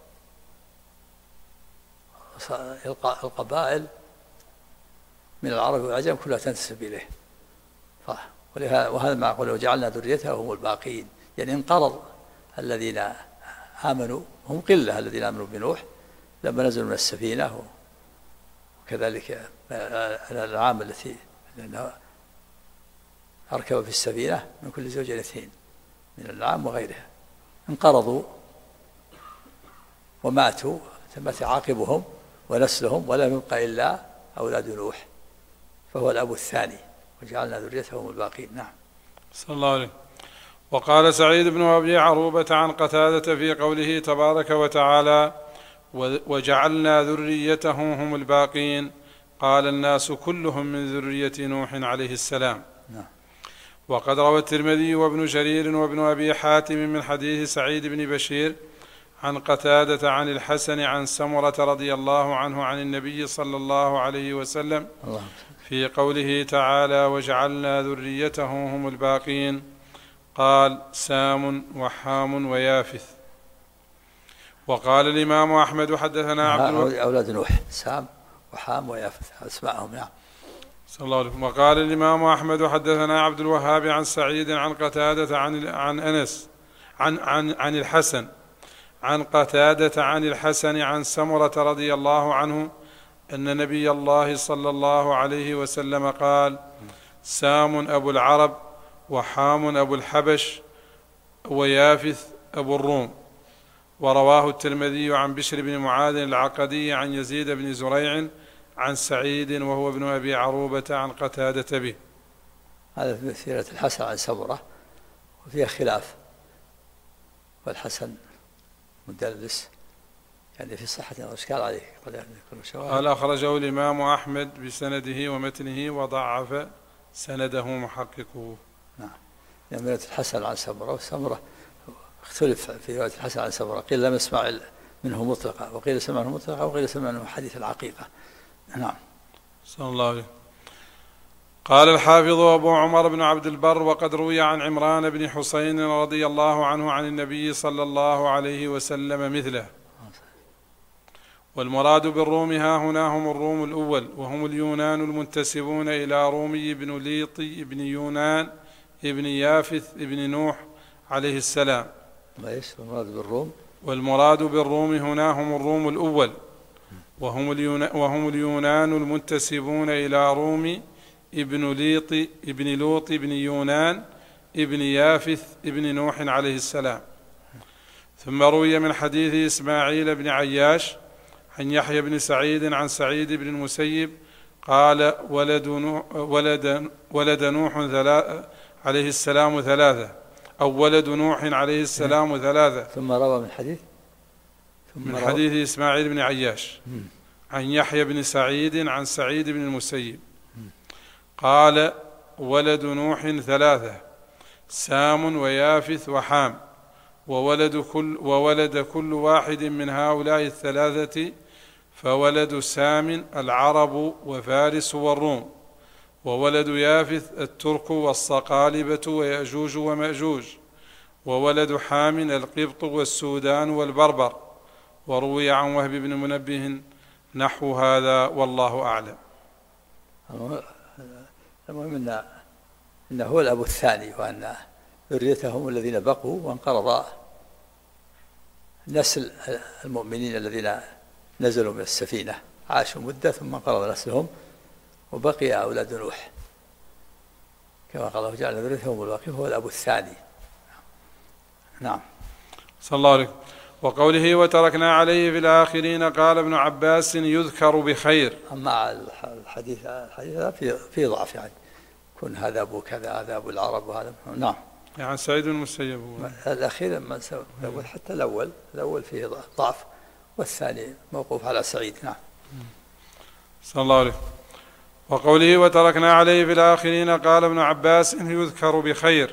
القبائل من العرب والعجم كلها تنتسب إليه. وهذا ما قوله وجعلنا ذريته هم الباقين، يعني انقرض الذين آمنوا، هم قلة الذين آمنوا بنوح لما نزلوا من السفينة، وكذلك الأنعام التي أركب في السفينة من كل زوجين 2 من الأنعام وغيرها، انقرضوا وماتوا، مات عاقبهم ونسلهم، ولم يبقى إلا أولاد نوح، فهو الأب الثاني، وجعلنا ذريتهم الباقين. نعم. صلى الله عليه. وقال سعيد بن أبي عروبة عن قتادة في قوله تبارك وتعالى: وجعلنا ذريته هم الباقين، قال الناس كلهم من ذرية نوح عليه السلام. نعم. وقد روى الترمذي وابن جرير وابن أبي حاتم من حديث سعيد بن بشير عن قتادة عن الحسن عن سمرة رضي الله عنه عن النبي صلى الله عليه وسلم في قوله تعالى: وجعلنا ذريته هم الباقين، قال: سام وحام ويافث. وقال الإمام أحمد حدثنا عبد أولاد نوح سام وحام ويافث أسمائهم. نعم. صلى الله عليه وسلم. وقال الإمام أحمد حدثنا عبد الوهاب عن سعيد عن قتادة عن أنس عن الحسن عن قتادة عن الحسن عن سمرة رضي الله عنه أن نبي الله صلى الله عليه وسلم قال: سام أبو العرب وحام أبو الحبش ويافث أبو الروم. ورواه الترمذي عن بشر بن معاذ العقدي عن يزيد بن زريع عن سعيد وهو ابن أبي عروبة عن قتادة به. هذا في سيرة الحسن عن سمرة وفيها خلاف، والحسن مدلس يعني في صحة وإشكال عليه قد يكون شواهد. قال أخرجه الإمام أحمد بسنده ومتنه وضعف سنده محققه. نعم، يعني رواية الحسن عن سمرة، وسمرة اختلف في رواية الحسن عن سمرة، قيل لم يسمع منه مطلقة، وقيل سمع منه مطلقة، وقيل سمع منه حديث العقيقة. نعم. صلى الله عليه. قال الحافظ أبو عمر بن عبد البر: وقد روي عن عمران بن حسين رضي الله عنه عن النبي صلى الله عليه وسلم مثله. والمراد بالروم ها هنا هم الروم الأول، وهم اليونان المنتسبون إلى رومي بن ليطي بن يونان ابن يافث ابن نوح عليه السلام. والمراد بالروم هنا هم الروم الأول، وهم اليونان المنتسبون إلى رومي ابن لوط بن يونان ابن يافث ابن نوح عليه السلام. ثم روي من حديث إسماعيل بن عياش عن يحيى بن سعيد عن سعيد بن المسيب قال: ولد نوح عليه السلام ثلاثة، أو ولد نوح عليه السلام ثلاثة. ثم روى من حديث إسماعيل بن عياش عن يحيى بن سعيد عن سعيد بن المسيب قال: ولد نوح ثلاثة، سام ويافث وحام، وولد كل واحد من هؤلاء الثلاثة، فولد سام العرب وفارس والروم، وولد يافث الترك والصقالبة ويأجوج ومأجوج، وولد حام القبط والسودان والبربر. وروي عن وهب بن منبه نحو هذا والله أعلم. المهم إنه هو الأب الثاني، وأن ذريتهم الذين بقوا، وانقرض نسل المؤمنين الذين نزلوا من السفينة، عاشوا مدة ثم انقرض نسلهم وبقي أولاد نوح، كما قال الله جعل ذريتهم الباقي، هو الأب الثاني. نعم. صلى الله عليه. وقوله: وتركنا عليه في الآخرين، قال ابن عباس: يذكر بخير. أما الحديث في ضعف، يعني كن هذا أبو كذا، هذا أبو العرب، وهذا. نعم. يعني سعيد المسيب الأخير حتى الأول فيه ضعف، والثاني موقوف على سعيد. نعم. صلى الله عليه. وقوله: وتركنا عليه في الآخرين، قال ابن عباس: يذكر بخير.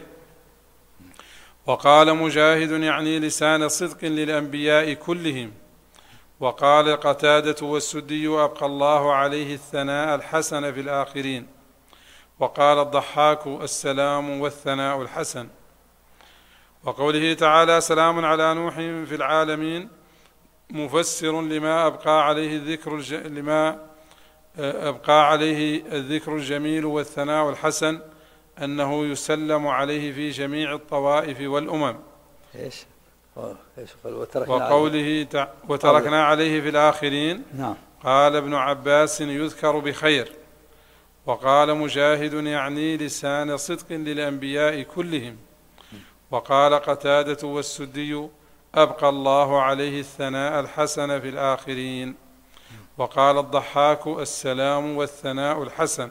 وقال مجاهد: يعني لسان صدق للأنبياء كلهم. وقال قتادة والسدي: أبقى الله عليه الثناء الحسن في الآخرين. وقال الضحاك: السلام والثناء الحسن. وقوله تعالى: سلام على نوح في العالمين، مفسر لما أبقى عليه الذكر الجميل والثناء الحسن، أنه يسلم عليه في جميع الطوائف والأمم. وقوله وتركنا عليه في الآخرين، قال ابن عباس: يذكر بخير. وقال مجاهد: يعني لسان صدق للأنبياء كلهم. وقال قتادة والسدي: أبقى الله عليه الثناء الحسن في الآخرين. وقال الضحاك: السلام والثناء الحسن.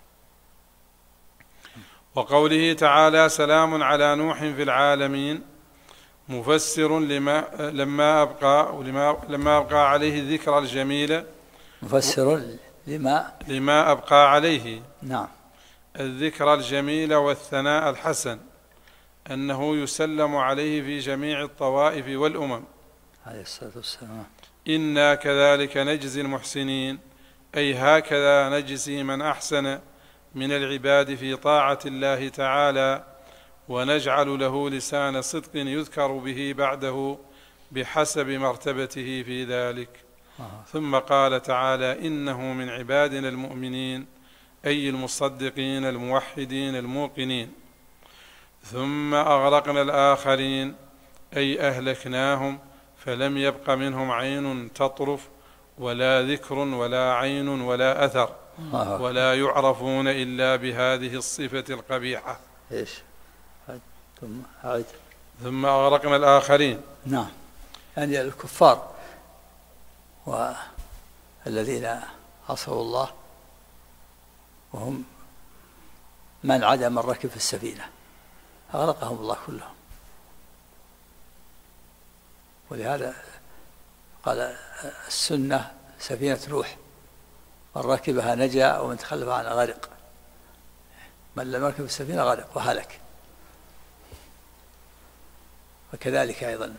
وقوله تعالى: سلام على نوح في العالمين، مفسر لما أبقى عليه الذكر الجميل، مفسر لما أبقى عليه نعم الذكر الجميل والثناء الحسن، أنه يسلم عليه في جميع الطوائف والأمم. عليه الصلاة والسلام. إنا كذلك نجزي المحسنين، أي هكذا نجزي من أحسن من العباد في طاعة الله تعالى، ونجعل له لسان صدق يذكر به بعده بحسب مرتبته في ذلك. ثم قال تعالى: إنه من عبادنا المؤمنين، أي المصدقين الموحدين الموقنين. ثم أغرقنا الآخرين، أي أهلكناهم، فلم يبق منهم عين تطرف، ولا ذكر ولا عين ولا أثر، ولا يعرفون إلا بهذه الصفة القبيحة. إيش؟ ثم أغرقنا الآخرين. نعم، يعني الكفار والذين عصوا الله وهم من عدا من ركب في السفينة أغرقهم الله كلهم. ولهذا قال السنة سفينة نوح، من ركبها نجا ومن تخلف عنها غرق. من لم يركب السفينة غرق وهلك. وكذلك أيضا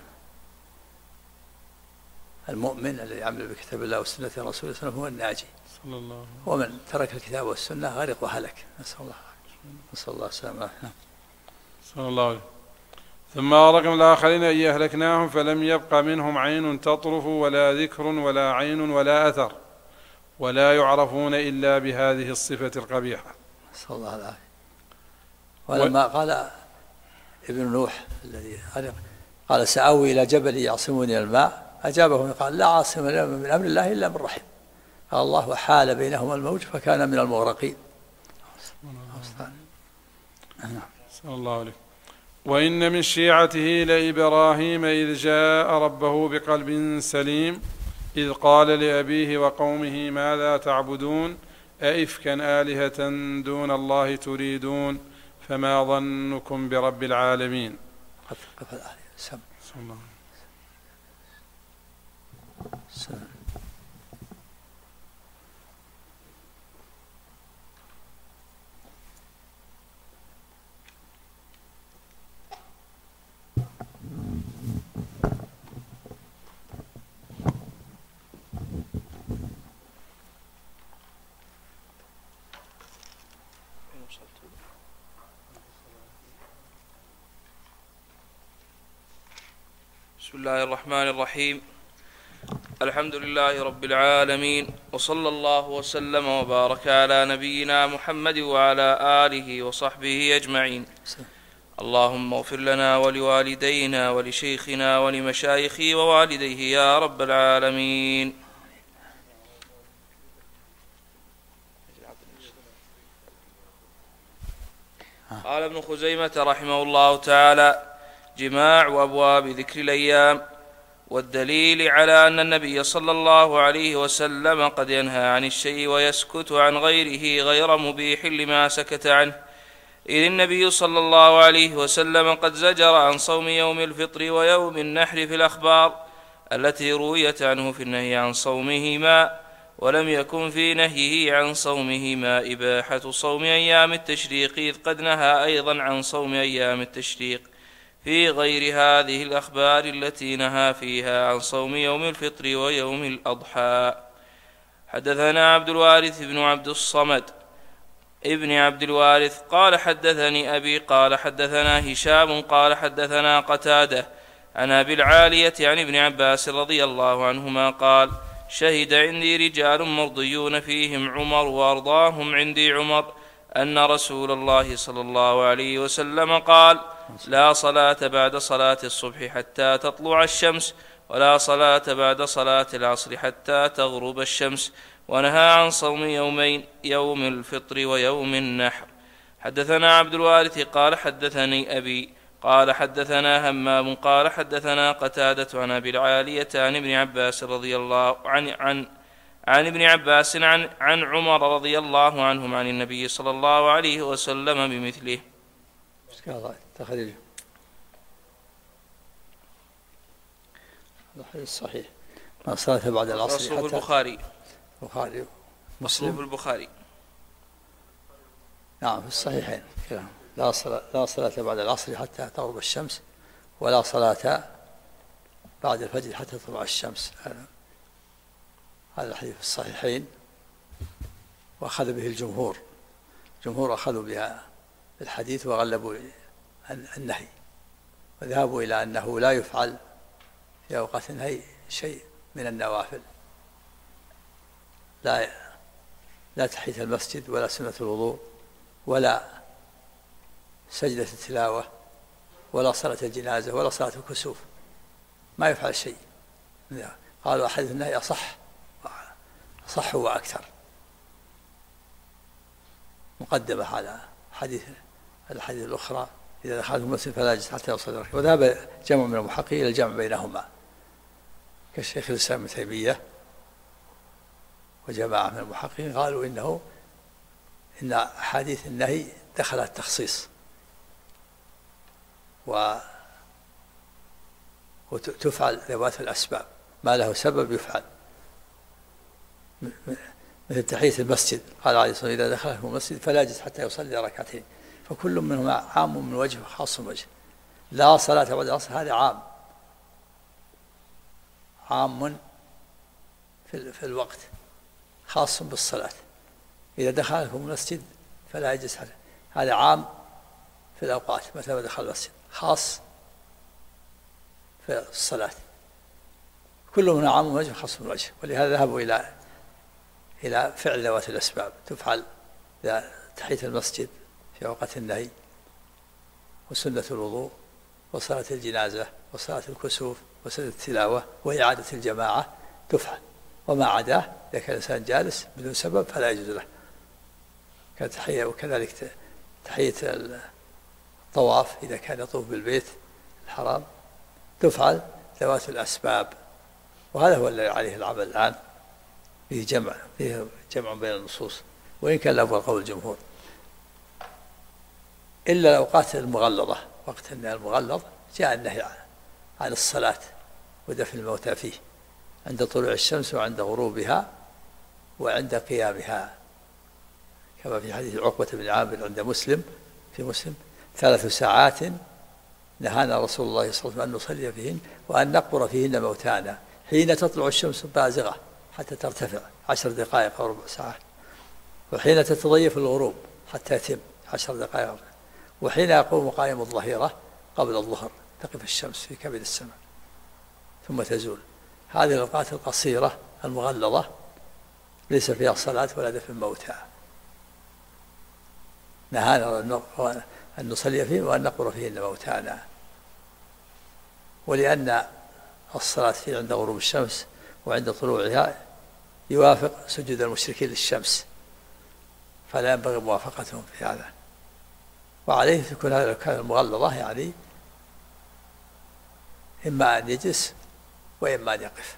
المؤمن الذي يعمل بكتاب الله وسنة رسوله صلى الله عليه وسلم هو الناجي، ومن ترك الكتاب والسنة غرق وهلك. نسأل الله السلامة. صلى الله عليه. ثم أغرقنا الآخرين أي أهلكناهم فلم يبق منهم عين تطرف ولا ذكر ولا عين ولا أثر، ولا يعرفون إلا بهذه الصفة القبيحة. نسأل الله العافية. ولما قال ابن نوح الذي قال سآوي إلى جبل يعصمني الماء، أجابه قال لا عاصم من أمر الله إلا من رحم. قال الله وحال بينهما الموج فكان من المغرقين. صلى الله عليه. وإن من شيعته لإبراهيم إذ جاء ربه بقلب سليم إذ قال لأبيه وقومه ماذا تعبدون أئفكا آلهة دون الله تريدون فما ظنكم برب العالمين. بسم الله الرحمن الرحيم. الحمد لله رب العالمين، وصلى الله وسلم وبارك على نبينا محمد وعلى آله وصحبه أجمعين. اللهم اغفر لنا ولوالدينا ولشيخنا ولمشايخي ووالديه يا رب العالمين. قال ابن خزيمة رحمه الله تعالى: جماع أبواب ذكر الأيام، والدليل على أن النبي صلى الله عليه وسلم قد ينهى عن الشيء ويسكت عن غيره غير مبيح لما سكت عنه، إذ النبي صلى الله عليه وسلم قد زجر عن صوم يوم الفطر ويوم النحر في الأخبار التي رويت عنه في النهي عن صومهما، ولم يكن في نهيه عن صومهما إباحة صوم أيام التشريق، إذ قد نهى أيضا عن صوم أيام التشريق في غير هذه الأخبار التي نهى فيها عن صوم يوم الفطر ويوم الأضحى. حدثنا عبد الوارث بن عبد الصمد ابن عبد الوارث قال حدثني أبي قال حدثنا هشام قال حدثنا قتادة عن أبي العالية عن ابن عباس رضي الله عنهما قال: شهد عندي رجال مرضيون فيهم عمر وأرضاهم عندي عمر أن رسول الله صلى الله عليه وسلم قال: لا صلاة بعد صلاة الصبح حتى تطلع الشمس، ولا صلاة بعد صلاة العصر حتى تغرب الشمس، ونهى عن صوم يومين، يوم الفطر ويوم النحر. حدثنا عبد الوارث قال حدثني أبي قال حدثنا همام قال حدثنا قتادة عن أبي العالية عن ابن عباس رضي الله عن ابن عباس عن عمر رضي الله عنهم عن النبي صلى الله عليه وسلم بمثله. تخريج الصحيح ما صلاة بعد العصر حتى البخاري مسلم في البخاري. نعم في الصحيحين لا صلاة بعد العصر حتى تغرب الشمس، ولا صلاة بعد الفجر حتى تطلع الشمس. هذا الحديث في الصحيحين، وأخذ به الجمهور أخذوا بها الحديث وغلبوا النهي، وذهبوا إلى أنه لا يفعل في أوقات النهي شيء من النوافل، لا تحية المسجد ولا سنة الوضوء ولا سجدة التلاوة ولا صلاة الجنازة ولا صلاة الكسوف، ما يفعل شيء. قالوا أحاديث النهي أصح وأكثر، مقدمة على الحديث الأخرى إذا دخلتم المسجد فلا يجلس حتى يصلي ركعتين. وذهب جمع من المحققين إلى الجمع بينهما كالشيخ الإسلام ابن تيمية وجماعة من المحققين قالوا إن أحاديث النهي دخلها التخصيص وتفعل ذوات الأسباب، ما له سبب يفعل، مثل تحية المسجد قال عليه الصلاة والسلام إذا دخلتم المسجد فلا يجلس حتى يصلي ركعتين، فكل منهما عام من وجه وخاص من وجه. لا صلاة بعد العصر هذا عام في الوقت خاص بالصلاة. إذا دخلتم المسجد فلا يجلس حتى، هذا عام في الأوقات متى ما دخل المسجد، خاص في الصلاة. كل منها عام من وجه وخاص من وجه. ولهذا ذهبوا إلى فعل ذوات الأسباب، تفعل تحية المسجد في أوقات النهي، وسنة الوضوء، وصلاة الجنازة، وصلاة الكسوف، وسنة التلاوة، وإعادة الجماعة تفعل. وما عداه إذا كان الإنسان جالس بدون سبب فلا يجوز له كتحية. وكذلك تحية الطواف إذا كان يطوف بالبيت الحرام تفعل ذوات الأسباب. وهذا هو الذي عليه العمل الآن، فيه جمع بين النصوص، وإن كان له قول الجمهور، إلا الأوقات المغلظة. وقت النهي المغلظ جاء النهي عن الصلاة ودفن الموتى فيه عند طلوع الشمس وعند غروبها وعند قيامها، كما في حديث عقبة بن عامر عند مسلم في مسلم 3 ساعات نهانا رسول الله صلى الله عليه وسلم أن نصلي فيهن وأن نقبر فيهن موتانا حين تطلع الشمس بازغة حتى ترتفع 10 دقائق أو ربع ساعة، وحين تتضيف الغروب حتى يتم 10 دقائق، وحين يقوم قائم الظهيرة قبل الظهر تقف الشمس في كبد السماء ثم تزول. هذه الأوقات القصيرة المغلظة ليس فيها صلاة ولا دفن موتى، نهانا أن نصلي فيه وأن نقبر فيهن موتانا. ولأن الصلاة فيه عند غروب الشمس وعند طلوعها يوافق سجود المشركين للشمس، فلا ينبغي موافقتهم في هذا. وعليه تكون هذه الأوقات المغلظة يعني إما أن يجلس وإما أن يقف.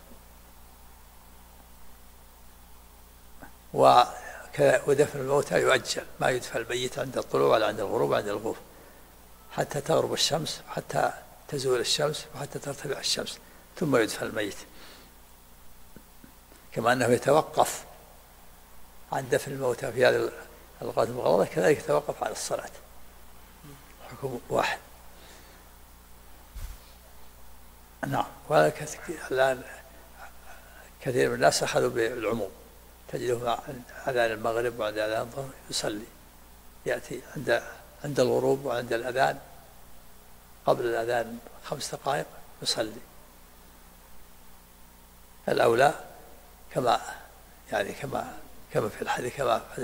ودفن الموتى يؤجل، ما يدفن الميت عند الطلوع ولا عند الغروب ولا عند الغروب حتى تغرب الشمس وحتى تزول الشمس وحتى ترتفع الشمس ثم يدفن الميت. كما أنه يتوقف عن دفن الموتى في هذه الأوقات المغلظة كذلك يتوقف عن الصلاة، حكم واحد. نعم. الآن كثير من الناس أخذوا بالعموم، تجده مع أذان المغرب وعند أذان الظهر يصلي، يأتي عند الغروب وعند الأذان قبل الأذان 5 دقائق يصلي. الأولى كما في الحديث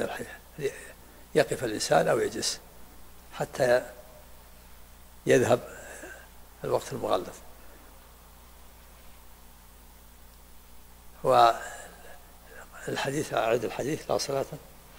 يقف الإنسان أو يجلس حتى يذهب الوقت المغلظ. والحديث أعد الحديث لا صلاة.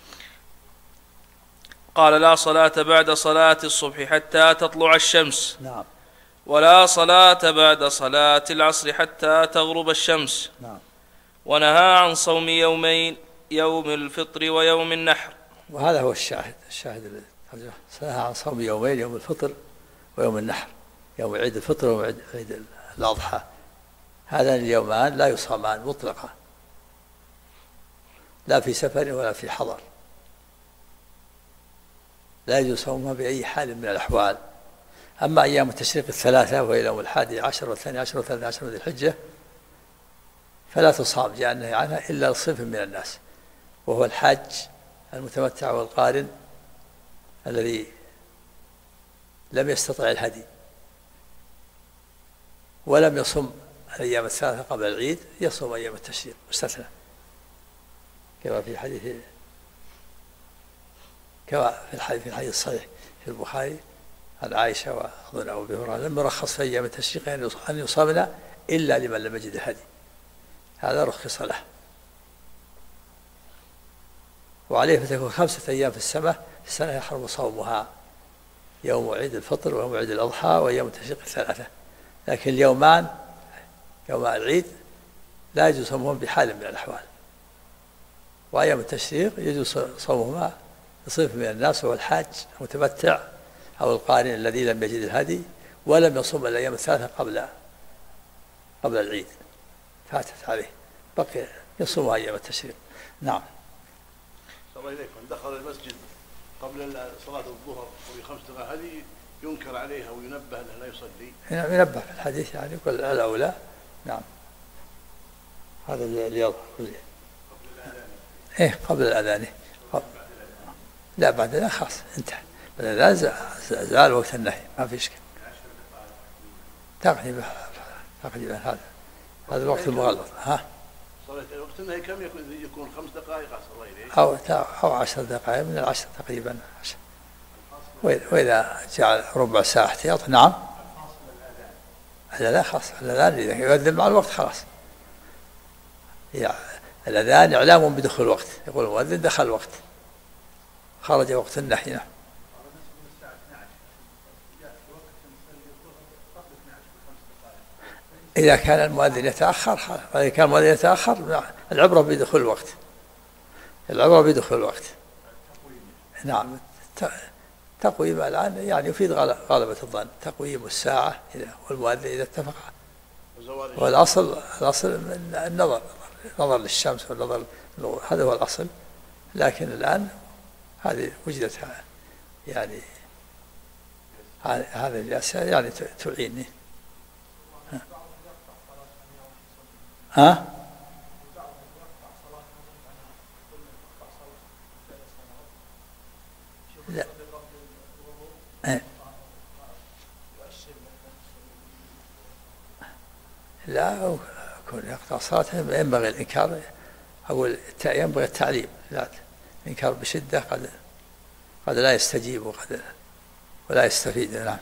قال لا صلاة بعد صلاة الصبح حتى تطلع الشمس. نعم. ولا صلاة بعد صلاة العصر حتى تغرب الشمس. نعم. ونهى عن صوم يومين، يوم الفطر ويوم النحر. وهذا هو الشاهد الذي نهى عن صوم يومين، يوم الفطر ويوم النحر، يوم عيد الفطر ويوم عيد الأضحى. هذان اليومان لا يصامان مطلقا، لا في سفر ولا في حضر، لا يجوز صومها بأي حال من الأحوال. أما أيام التشريق 3 وهي يوم 11 و12 و13 من ذي الحجة فلا تصام، جاء النهي عنها إلا لصنف من الناس، وهو الحاج المتمتع والقارن الذي لم يستطع الهدي ولم يصم الأيام 3 قبل العيد، يصوم أيام التشريق مستثنى، كما في الحديث الصحيح في البخاري عن عائشة وأظن أبي هريرة لم يرخص في أيام التشريق أن يصامنا إلا لمن لم يجد الهدي، هذا رخص له. وعليه فتكون 5 أيام في السنة يحرم صومها، يوم عيد الفطر ويوم عيد الأضحى ويوم التشريق 3. لكن اليومان يوم العيد لا يجوز صومهم بحال من الأحوال، وأيام التشريق يجوز صومهما لصنف من الناس، وهو الحاج المتمتع أو القارن الذي لم يجد الهدي ولم يصوم الأيام الثلاثة قبل العيد، فاتت عليه، بقي يصوم أيام التشريق. نعم. الله إليكم، دخل المسجد قبل صلاة الظهر وب5 دقائق، هذه ينكر عليها وينبه أنه لا يصلي؟ ينبه في الحديث يعني يقول الأولى. نعم، هذا اللي يظهر قبل الأذان. لا بعد الأذان خلاص انتهى، بعد الأذان زال وقت النهي، ما في إشكال. تقريبا هذا الوقت المغلط. صلاة وقت النهي كم يكون 5 دقائق الله إليك؟ أو 10 دقائق من 10 تقريبا 10. وإذا جعل ربع ساعة احتياط. نعم. الأذان خلاص، الأذان إذا يؤذن مع الوقت خلاص. الأذان إعلام بدخول الوقت، يقول المؤذن دخل الوقت، خرج وقت النهي. نعم. إذا كان المؤذن يتأخر، إذا كان المؤذن يتأخر العبرة بدخول الوقت، العبرة بدخول الوقت. نعم. تقويم الآن يعني يفيد غلبة الظن، تقويم الساعة والمؤذن إذا اتفق. والأصل النظر للشمس والنظر، هذا هو الأصل. لكن الآن هذه وجدت يعني هذه الأشياء يعني تعيني. لا يكون يقطع صلاته، ينبغي الإنكار، أقول ينبغي التعليم، لا الإنكار بشدة قد لا يستجيب ولا يستفيد. نعم.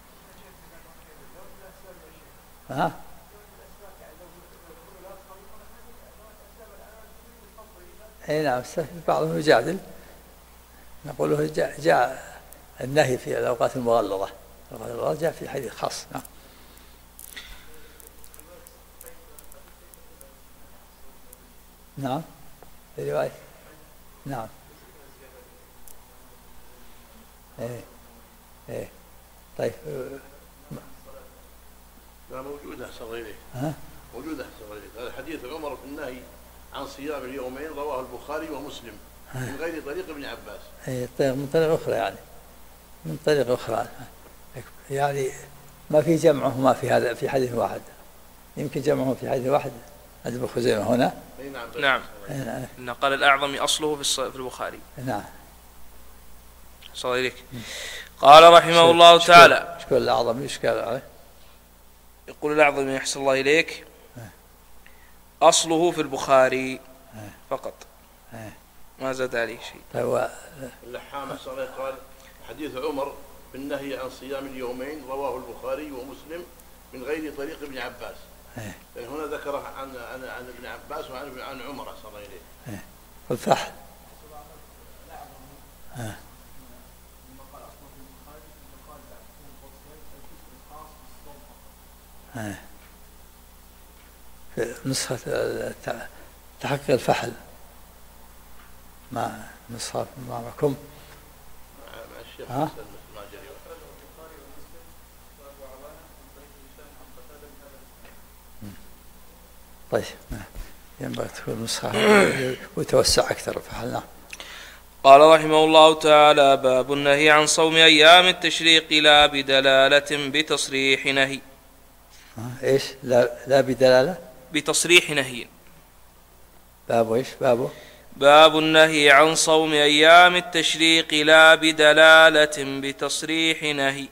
نعم. بعضهم يجادل، نقول له جاء النهي في الأوقات المغلظة، جاء في حديث خاص. نعم. نعم في رواية. نعم. طيب. لا موجودة أحسن غيره. موجودة أحسن غيره. هذا حديث عمر في النهي عن صيام اليومين رواه البخاري ومسلم من غير طريق ابن عباس. من طريق أخرى، يعني من طريق أخرى، يعني ما في جمعهما في هذا في حديث واحد، يمكن جمعهم في حديث واحد عند ابن خزيمة هنا. نعم. قال الأعظم أصله في البخاري. نعم. صلى إليك. قال رحمه الله تعالى. شكون الأعظم يشكال عليه؟ يقول الأعظم يحسن الله إليك أصله في البخاري فقط، ما زاد عليه شيء. اللحام قال حديث عمر في النهي عن صيام اليومين رواه البخاري ومسلم من غير طريق ابن عباس. يعني هنا ذكر عن ابن عباس وعن عمر صلى الله عليه. الفحل. في نسخة تحقق الفحل مع نسخة معكم مع الشيخ طيب، ينبغي تكون نسخة ويتوسع أكثر الفحل. نعم. قال رحمه الله تعالى: باب النهي عن صوم أيام التشريق لا بدلالة بتصريح نهي. إيش؟ لا بدلالة بتصريح نهي. باب إيش؟ باب النهي عن صوم أيام التشريق لا بدلالة بتصريح نهي.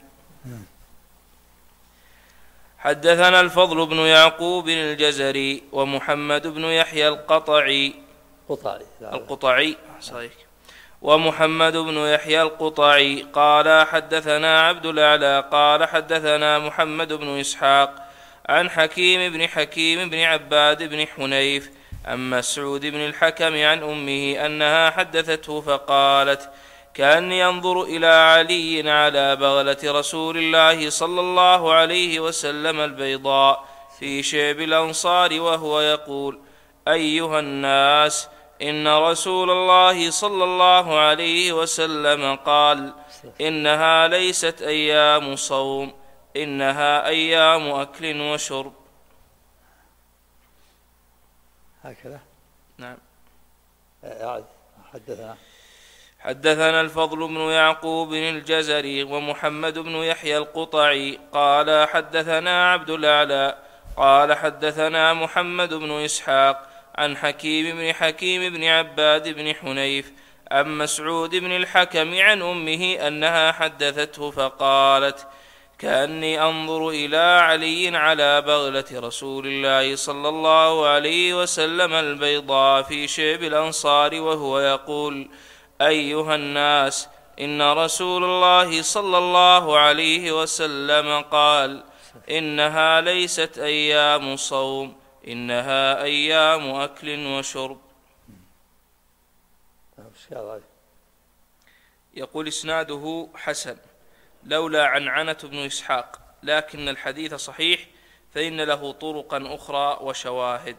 حدثنا الفضل بن يعقوب الجزري ومحمد بن يحيى القطعي ومحمد بن يحيى القطعي قال حدثنا عبد الأعلى قال حدثنا محمد بن إسحاق عن حكيم بن عباد بن حنيف عن مسعود بن الحكم عن أمه أنها حدثته فقالت: كأني أنظر إلى علي على بغلة رسول الله صلى الله عليه وسلم البيضاء في شعب الأنصار وهو يقول: أيها الناس، إن رسول الله صلى الله عليه وسلم قال: إنها ليست أيام صوم، إنها أيام أكل وشرب. هكذا. نعم. حدثنا الفضل بن يعقوب الجزري ومحمد بن يحيى القطعي قال حدثنا عبد الأعلى قال حدثنا محمد بن إسحاق عن حكيم بن عباد بن حنيف عن مسعود بن الحكم عن أمه أنها حدثته فقالت: كأني أنظر إلى علي على بغلة رسول الله صلى الله عليه وسلم البيضاء في شعب الأنصار وهو يقول: أيها الناس، إن رسول الله صلى الله عليه وسلم قال: إنها ليست أيام صوم، إنها أيام أكل وشرب. يقول إسناده حسن لولا عنعنة بن إسحاق، لكن الحديث صحيح، فإن له طرقا أخرى وشواهد.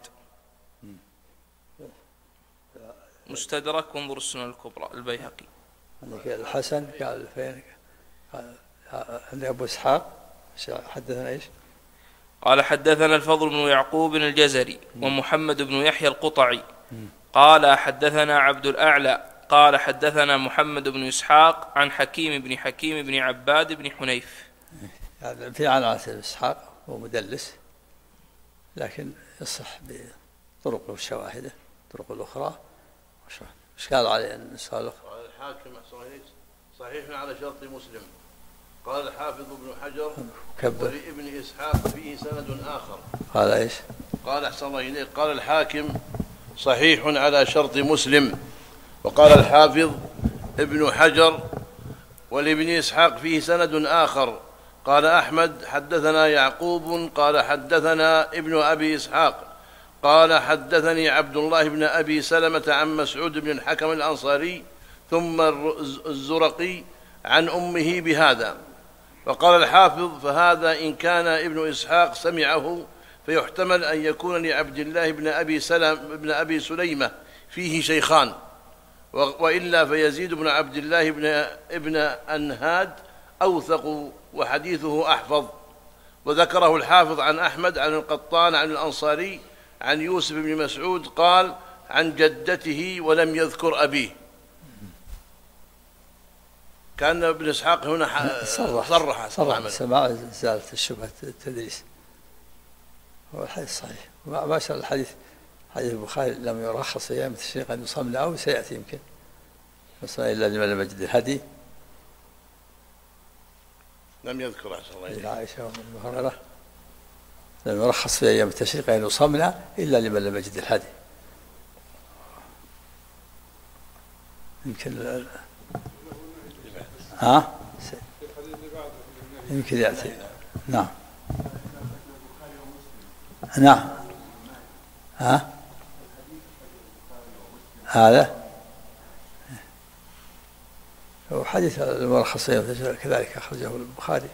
مستدرك وانظر السنن الكبرى البيهقي. الحسن قال فين؟ قال أبو إسحاق حدثنا إيش؟ قال حدثنا الفضل بن يعقوب الجزري ومحمد بن يحيى القطعي قال حدثنا عبد الأعلى قال حدثنا محمد بن إسحاق عن حكيم بن عباد بن حنيف. في عنعنة إسحاق هو مدلس، لكن يصح بطرق وشواهده، طرق الأخرى. إيش قال عليه السؤال؟ قال الحاكم صحيح على شرط مسلم. قال الحافظ ابن حجر ولابن إسحاق فيه سند آخر. قال إيش؟ قال أحسن الله إليك، قال الحاكم صحيح على شرط مسلم. وقال الحافظ ابن حجر ولابن إسحاق فيه سند آخر. قال أحمد حدثنا يعقوب قال حدثنا ابن أبي إسحاق قال حدثني عبد الله بن أبي سلمة عن مسعود بن الحكم الأنصاري ثم الزرقي عن أمه بهذا. وقال الحافظ: فهذا إن كان ابن إسحاق سمعه فيحتمل أن يكون لعبد الله بن أبي سليمة فيه شيخان، وإلا فيزيد بن عبد الله ابن أنهاد أوثق وحديثه أحفظ. وذكره الحافظ عن أحمد عن القطان عن الأنصاري عن يوسف بن مسعود قال عن جدته ولم يذكر أبيه. كان ابن إسحاق هنا صرح سماع زالة الشبهة التدريس. هو الحديث صحيح. ما شاء الحديث حديث البخاري لم يرخص أيام التشريق أن يصام له، أو سيأتي يمكن يصام إلا لمن لم يجد الهدي. لم يذكر أحسن الله إليك. عائشة وأم هريرة لم يرخص في أيام التشريق أن يصام له إلا لمن لم يجد الهدي. يمكن يمكن يأتي. نعم. هذا هو حديث المرخصين كذلك أخرجه البخاري.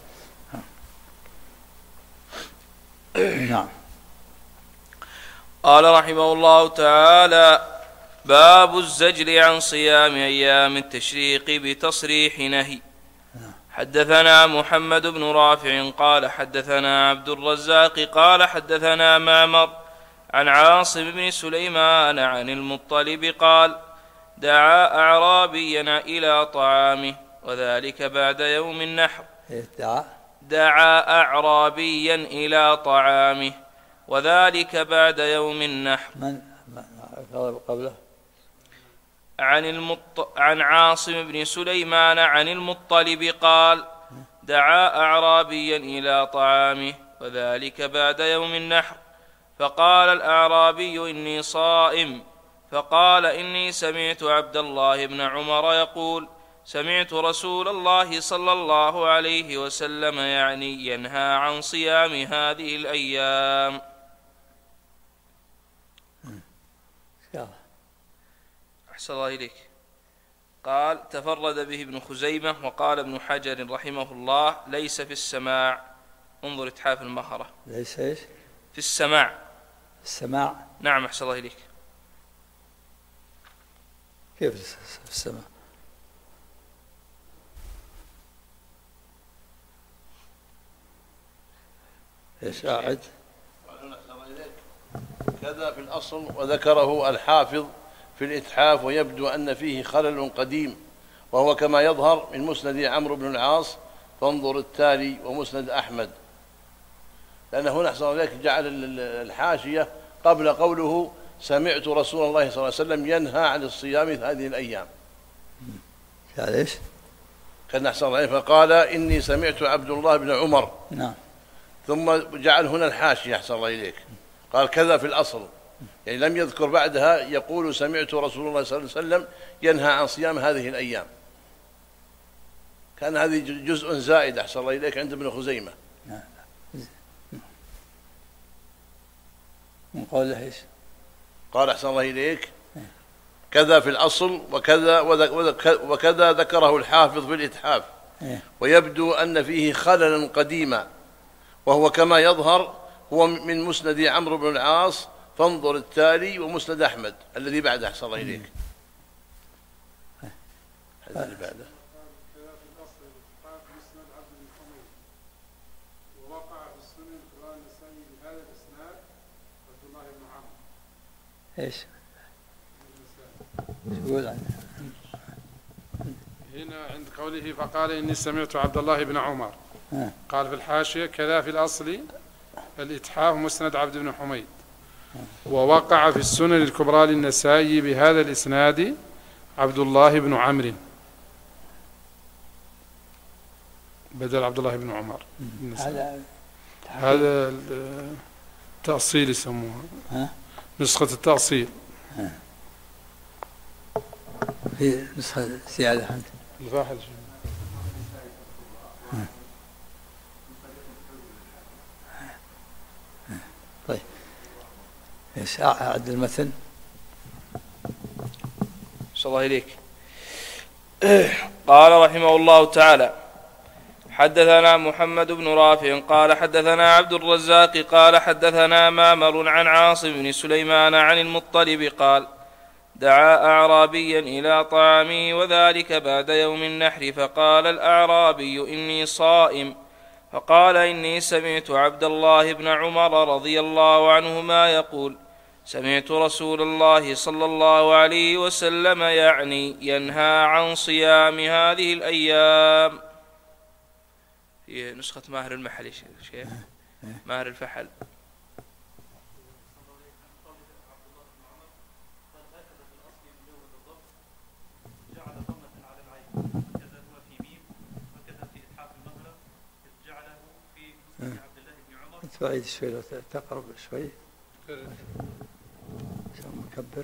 نعم. قال رحمه الله تعالى: باب الزجر عن صيام أيام التشريق بتصريح نهي. حدثنا محمد بن رافع قال حدثنا عبد الرزاق قال حدثنا معمر عن عاصم بن سليمان عن المطلب قال: دعا أعرابيا إلى طعامه وذلك بعد يوم النحر. دعا أعرابيا إلى طعامه وذلك بعد يوم النحر. من قبله؟ عن عاصم بن سليمان عن المطلب قال: دعا أعرابيا إلى طعامه وذلك بعد يوم النحر، فقال الأعرابي: إني صائم. فقال: إني سمعت عبد الله بن عمر يقول: سمعت رسول الله صلى الله عليه وسلم يعني ينهى عن صيام هذه الأيام. أحسن الله إليك. قال تفرد به ابن خزيمة. وقال ابن حجر رحمه الله ليس في السماع. انظر إتحاف المهرة. ليس إيش؟ في السماع. السماع. نعم أحسن الله إليك. كيف في السماع؟ ايش أعد؟ كذا في الأصل وذكره الحافظ في الإتحاف، ويبدو أن فيه خلل قديم، وهو كما يظهر من مسند عمرو بن العاص، فانظر التالي ومسند أحمد. لأن هنا أحسن الله جعل الحاشية قبل قوله سمعت رسول الله صلى الله عليه وسلم ينهى عن الصيام في هذه الأيام. قال إيش؟ كان أحسن الله فقال إني سمعت عبد الله بن عمر. نعم. ثم جعل هنا الحاشية أحسن الله إليك، قال كذا في الأصل، يعني لم يذكر بعدها يقول سمعت رسول الله صلى الله عليه وسلم ينهى عن صيام هذه الأيام. كان هذه جزء زائد أحسن الله إليك عند ابن خزيمة. من قوله إيش؟ قال أحسن الله إليك كذا في الأصل وكذا ذكره الحافظ في الإتحاف، ويبدو أن فيه خللا قديما، وهو كما يظهر هو من مسند عمرو بن العاص، فانظر التالي ومسند أحمد الذي بعده أحسن الله إليك. هذا اللي بعده. ايش؟ يقول عنه هنا عند قوله فقال إني سمعت عبد الله بن عمر، قال في الحاشية كذا في الأصل الإتحاف مسند عبد بن حميد، ووقع في السنن الكبرى للنسائي بهذا الإسناد عبد الله بن عمرو بدل عبد الله بن عمر. هذا التأصيل يسموها، نسخة التأصيل. في نسخة زيادة عند الفاحل. طيب ايش أعد المثل؟ صلى الله إليك. قال رحمه الله تعالى حدثنا محمد بن رافع قال حدثنا عبد الرزاق قال حدثنا مامر عن عاصم بن سليمان عن المطلب قال دعا أعرابيا إلى طعامه وذلك بعد يوم النحر، فقال الأعرابي إني صائم، فقال إني سمعت عبد الله بن عمر رضي الله عنهما يقول سمعت رسول الله صلى الله عليه وسلم يعني ينهى عن صيام هذه الأيام. في نسخة ماهر المحل يا شيخ، ماهر الفحل. بعيد شوي لو تقرب شوي عشان مكبر.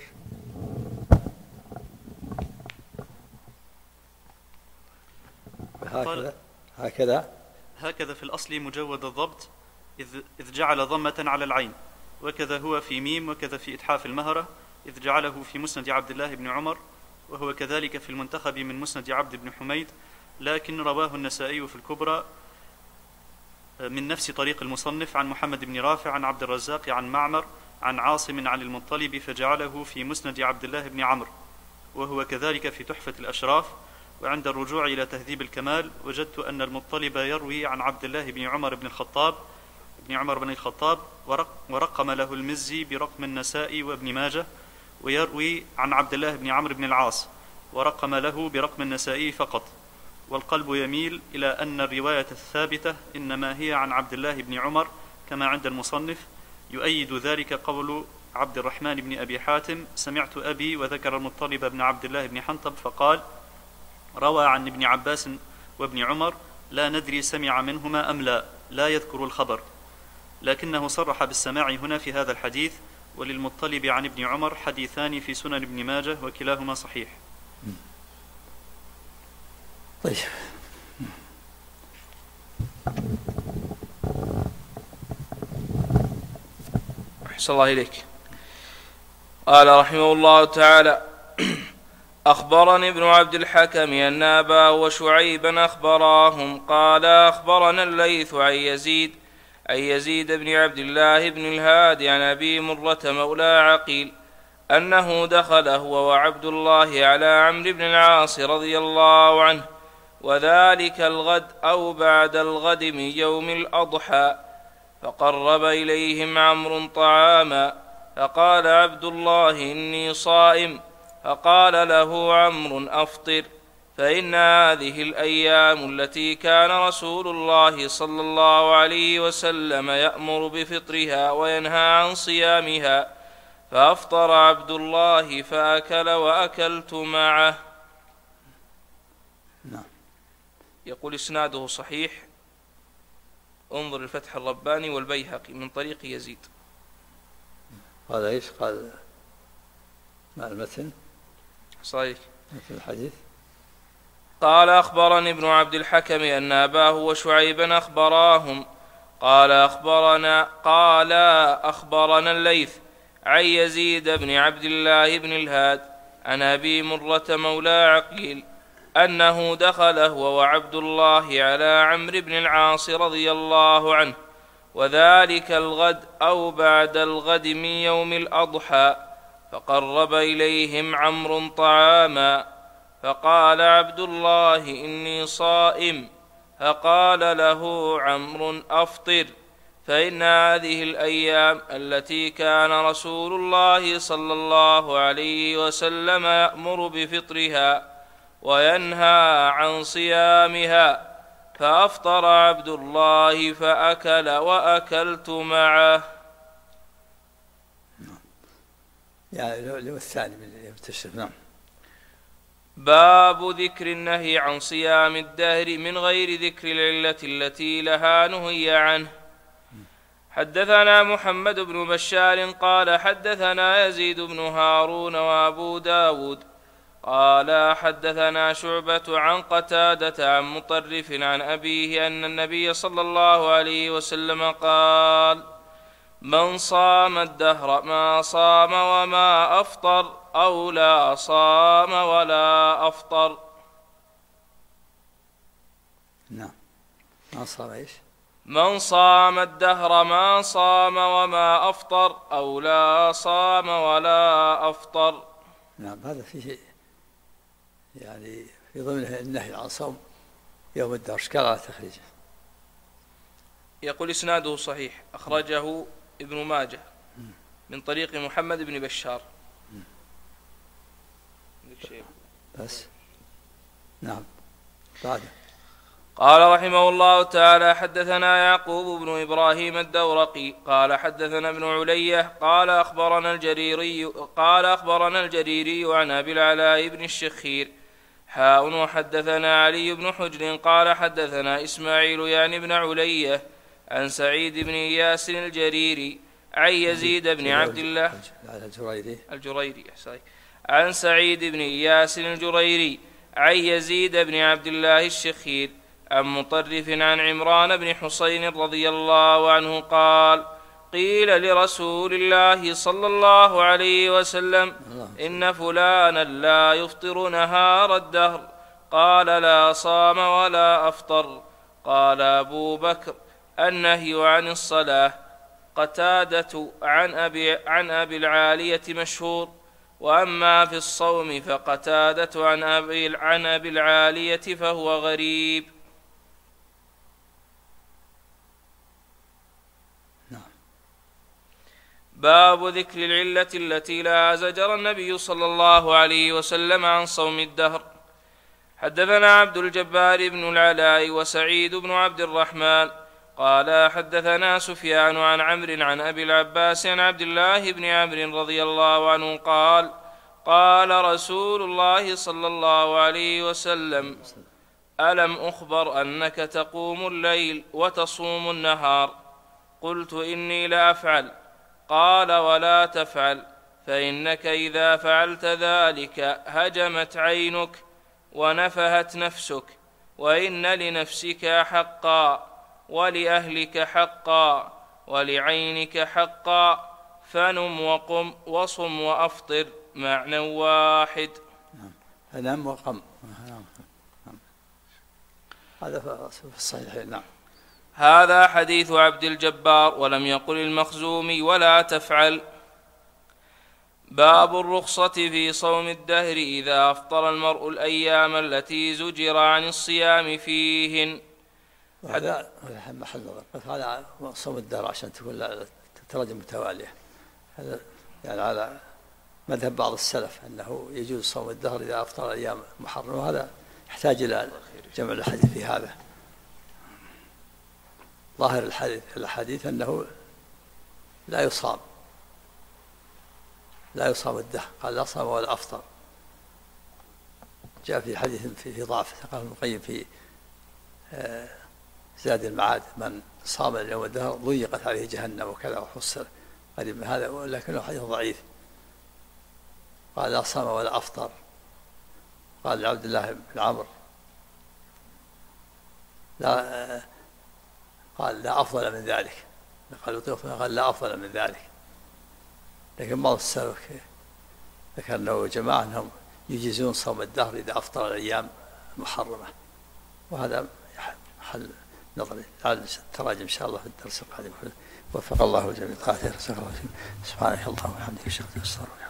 هكذا في الأصل مجود الضبط إذ جعل ضمة على العين، وكذا هو في ميم، وكذا في إتحاف المهرة إذ جعله في مسند عبد الله بن عمر، وهو كذلك في المنتخب من مسند عبد بن حميد، لكن رواه النسائي في الكبرى من نفس طريق المصنف عن محمد بن رافع عن عبد الرزاق عن معمر عن عاصم عن المطلب، فجعله في مسند عبد الله بن عمرو، وهو كذلك في تحفة الأشراف. وعند الرجوع إلى تهذيب الكمال وجدت أن المطلب يروي عن عبد الله بن عمر بن الخطاب ورقم له المزي برقم النسائي وابن ماجه، ويروي عن عبد الله بن عمرو بن العاص ورقم له برقم النسائي فقط. والقلب يميل إلى أن الرواية الثابتة إنما هي عن عبد الله بن عمر كما عند المصنف. يؤيد ذلك قول عبد الرحمن بن أبي حاتم سمعت أبي، وذكر المطلب بن عبد الله بن حنطب فقال روى عن ابن عباس وابن عمر لا ندري سمع منهما أم لا يذكر الخبر، لكنه صرح بالسماع هنا في هذا الحديث. وللمطلب عن ابن عمر حديثان في سنن ابن ماجه وكلاهما صحيح. طيب أحسن الله إليك. قال رحمه الله تعالى أخبرني ابن عبد الحكم أن أباه وشعيبا أخبراهم قال أخبرنا الليث عن يزيد بن عبد الله بن الهادي عن أبي مرة مولى عقيل أنه دخل هو وعبد الله على عمرو بن العاص رضي الله عنه، وذلك الغد أو بعد الغد من يوم الأضحى، فقرب إليهم عمرو طعاما، فقال عبد الله إني صائم، فقال له عمرو أفطر، فإن هذه الأيام التي كان رسول الله صلى الله عليه وسلم يأمر بفطرها وينهى عن صيامها. فأفطر عبد الله فأكل وأكلت معه. يقول إسناده صحيح، انظر الفتح الرباني والبيهقي من طريق يزيد. قال ايش؟ قال مع المتن صحيح مثل الحديث. قال أخبرني ابن عبد الحكم أن أباه وشعيبا أخبراهم قال أخبرنا الليث عن يزيد بن عبد الله بن الهاد عن أبي مرة مولى عقيل أنه دخل هو وعبد الله على عمرو بن العاص رضي الله عنه، وذلك الغد أو بعد الغد من يوم الأضحى، فقرب إليهم عمرو طعاما، فقال عبد الله إني صائم، فقال له عمرو أفطر، فإن هذه الأيام التي كان رسول الله صلى الله عليه وسلم يأمر بفطرها وينهى عن صيامها. فأفطر عبد الله فأكل وأكلت معه. يعني لو الثاني من التشريف. نعم. باب ذكر النهي عن صيام الدهر من غير ذكر العلة التي لها نهي عنه. حدثنا محمد بن بشار قال حدثنا يزيد بن هارون وأبو داود قال حدثنا شعبة عن قتادة عن مطرف عن أبيه أن النبي صلى الله عليه وسلم قال: من صام الدهر ما صام وما أفطر أو لا صام ولا أفطر. نعم. ما صام إيش؟ من صام الدهر ما صام وما أفطر أو لا صام ولا أفطر. نعم. هذا فيه يعني في ضمنه النهي عن صوم يوم الدهر. اشكال على تخريجه. يقول إسناده صحيح، أخرجه ابن ماجه من طريق محمد بن بشار. بس. نعم. بعد. قال رحمه الله تعالى: حدثنا يعقوب بن إبراهيم الدورقي قال حدثنا ابن علية قال أخبرنا الجريري عن أبي العلاء بن الشخير وحدثنا علي بن حجر قال حدثنا إسماعيل يعني بن علية عن سعيد بن إياس الجريري عن يزيد بن عبد الله الجريري عن سعيد بن إياس الجريري عن يزيد بن عبد الله الشخير عن مطرف عن عمران بن حسين رضي الله عنه قال: قيل لرسول الله صلى الله عليه وسلم: إن فلانا لا يفطر نهار الدهر، قال: لا صام ولا أفطر. قال أبو بكر: النهي عن الصلاة. قتادة عن أبي العالية مشهور، وأما في الصوم فقتادة عن أبي العالية فهو غريب. باب ذكر العلة التي لا زجر النبي صلى الله عليه وسلم عن صوم الدهر. حدثنا عبد الجبار بن العلاء وسعيد بن عبد الرحمن قال حدثنا سفيان عن عمرو عن أبي العباس عن عبد الله بن عمرو رضي الله عنه قال: قال رسول الله صلى الله عليه وسلم: ألم أخبر أنك تقوم الليل وتصوم النهار؟ قلت: إني لأفعل. قال: ولا تفعل، فإنك إذا فعلت ذلك هجمت عينك ونفهت نفسك، وإن لنفسك حقا ولأهلك حقا ولعينك حقا، فنم وقم وصم وأفطر، معنى واحد. نم وقم. هذا في الصحيحين. نعم. هذا حديث عبد الجبار ولم يقل المخزومي ولا تفعل. باب الرخصة في صوم الدهر إذا أفطر المرء الأيام التي زجر عن الصيام فيهن. هذا محل نظر، هذا صوم الدهر عشان تكون تترجم متوالية. هذا يعني على مذهب بعض السلف أنه يجوز صوم الدهر إذا أفطر الأيام محرمة، وهذا يحتاج إلى جمع الحديث في هذا. ظاهر الحديث أنه لا يصام الدهر، قال لا صام ولا أفطر. جاء في حديث في ضعف، قال ابن القيم في زاد المعاد: من صام اليوم الدهر ضيقت عليه جهنم وكذا، وحصل قريب من هذا، ولكنه حديث ضعيف. قال لا صام ولا أفطر. قال لعبد الله بن عمرو قال لا أفضل من ذلك. قال لا أفضل من ذلك. لكن بعض السلف ذكر أنه جماعة أنهم يجيزون صوم الدهر إذا أفطر الأيام المحرمة، وهذا محل نظري. تراجم إن شاء الله في الدرس القادم. وفق الله الجميع. سبحانك اللهم وبحمدك أشهد أن لا إله إلا أنت أستغفرك.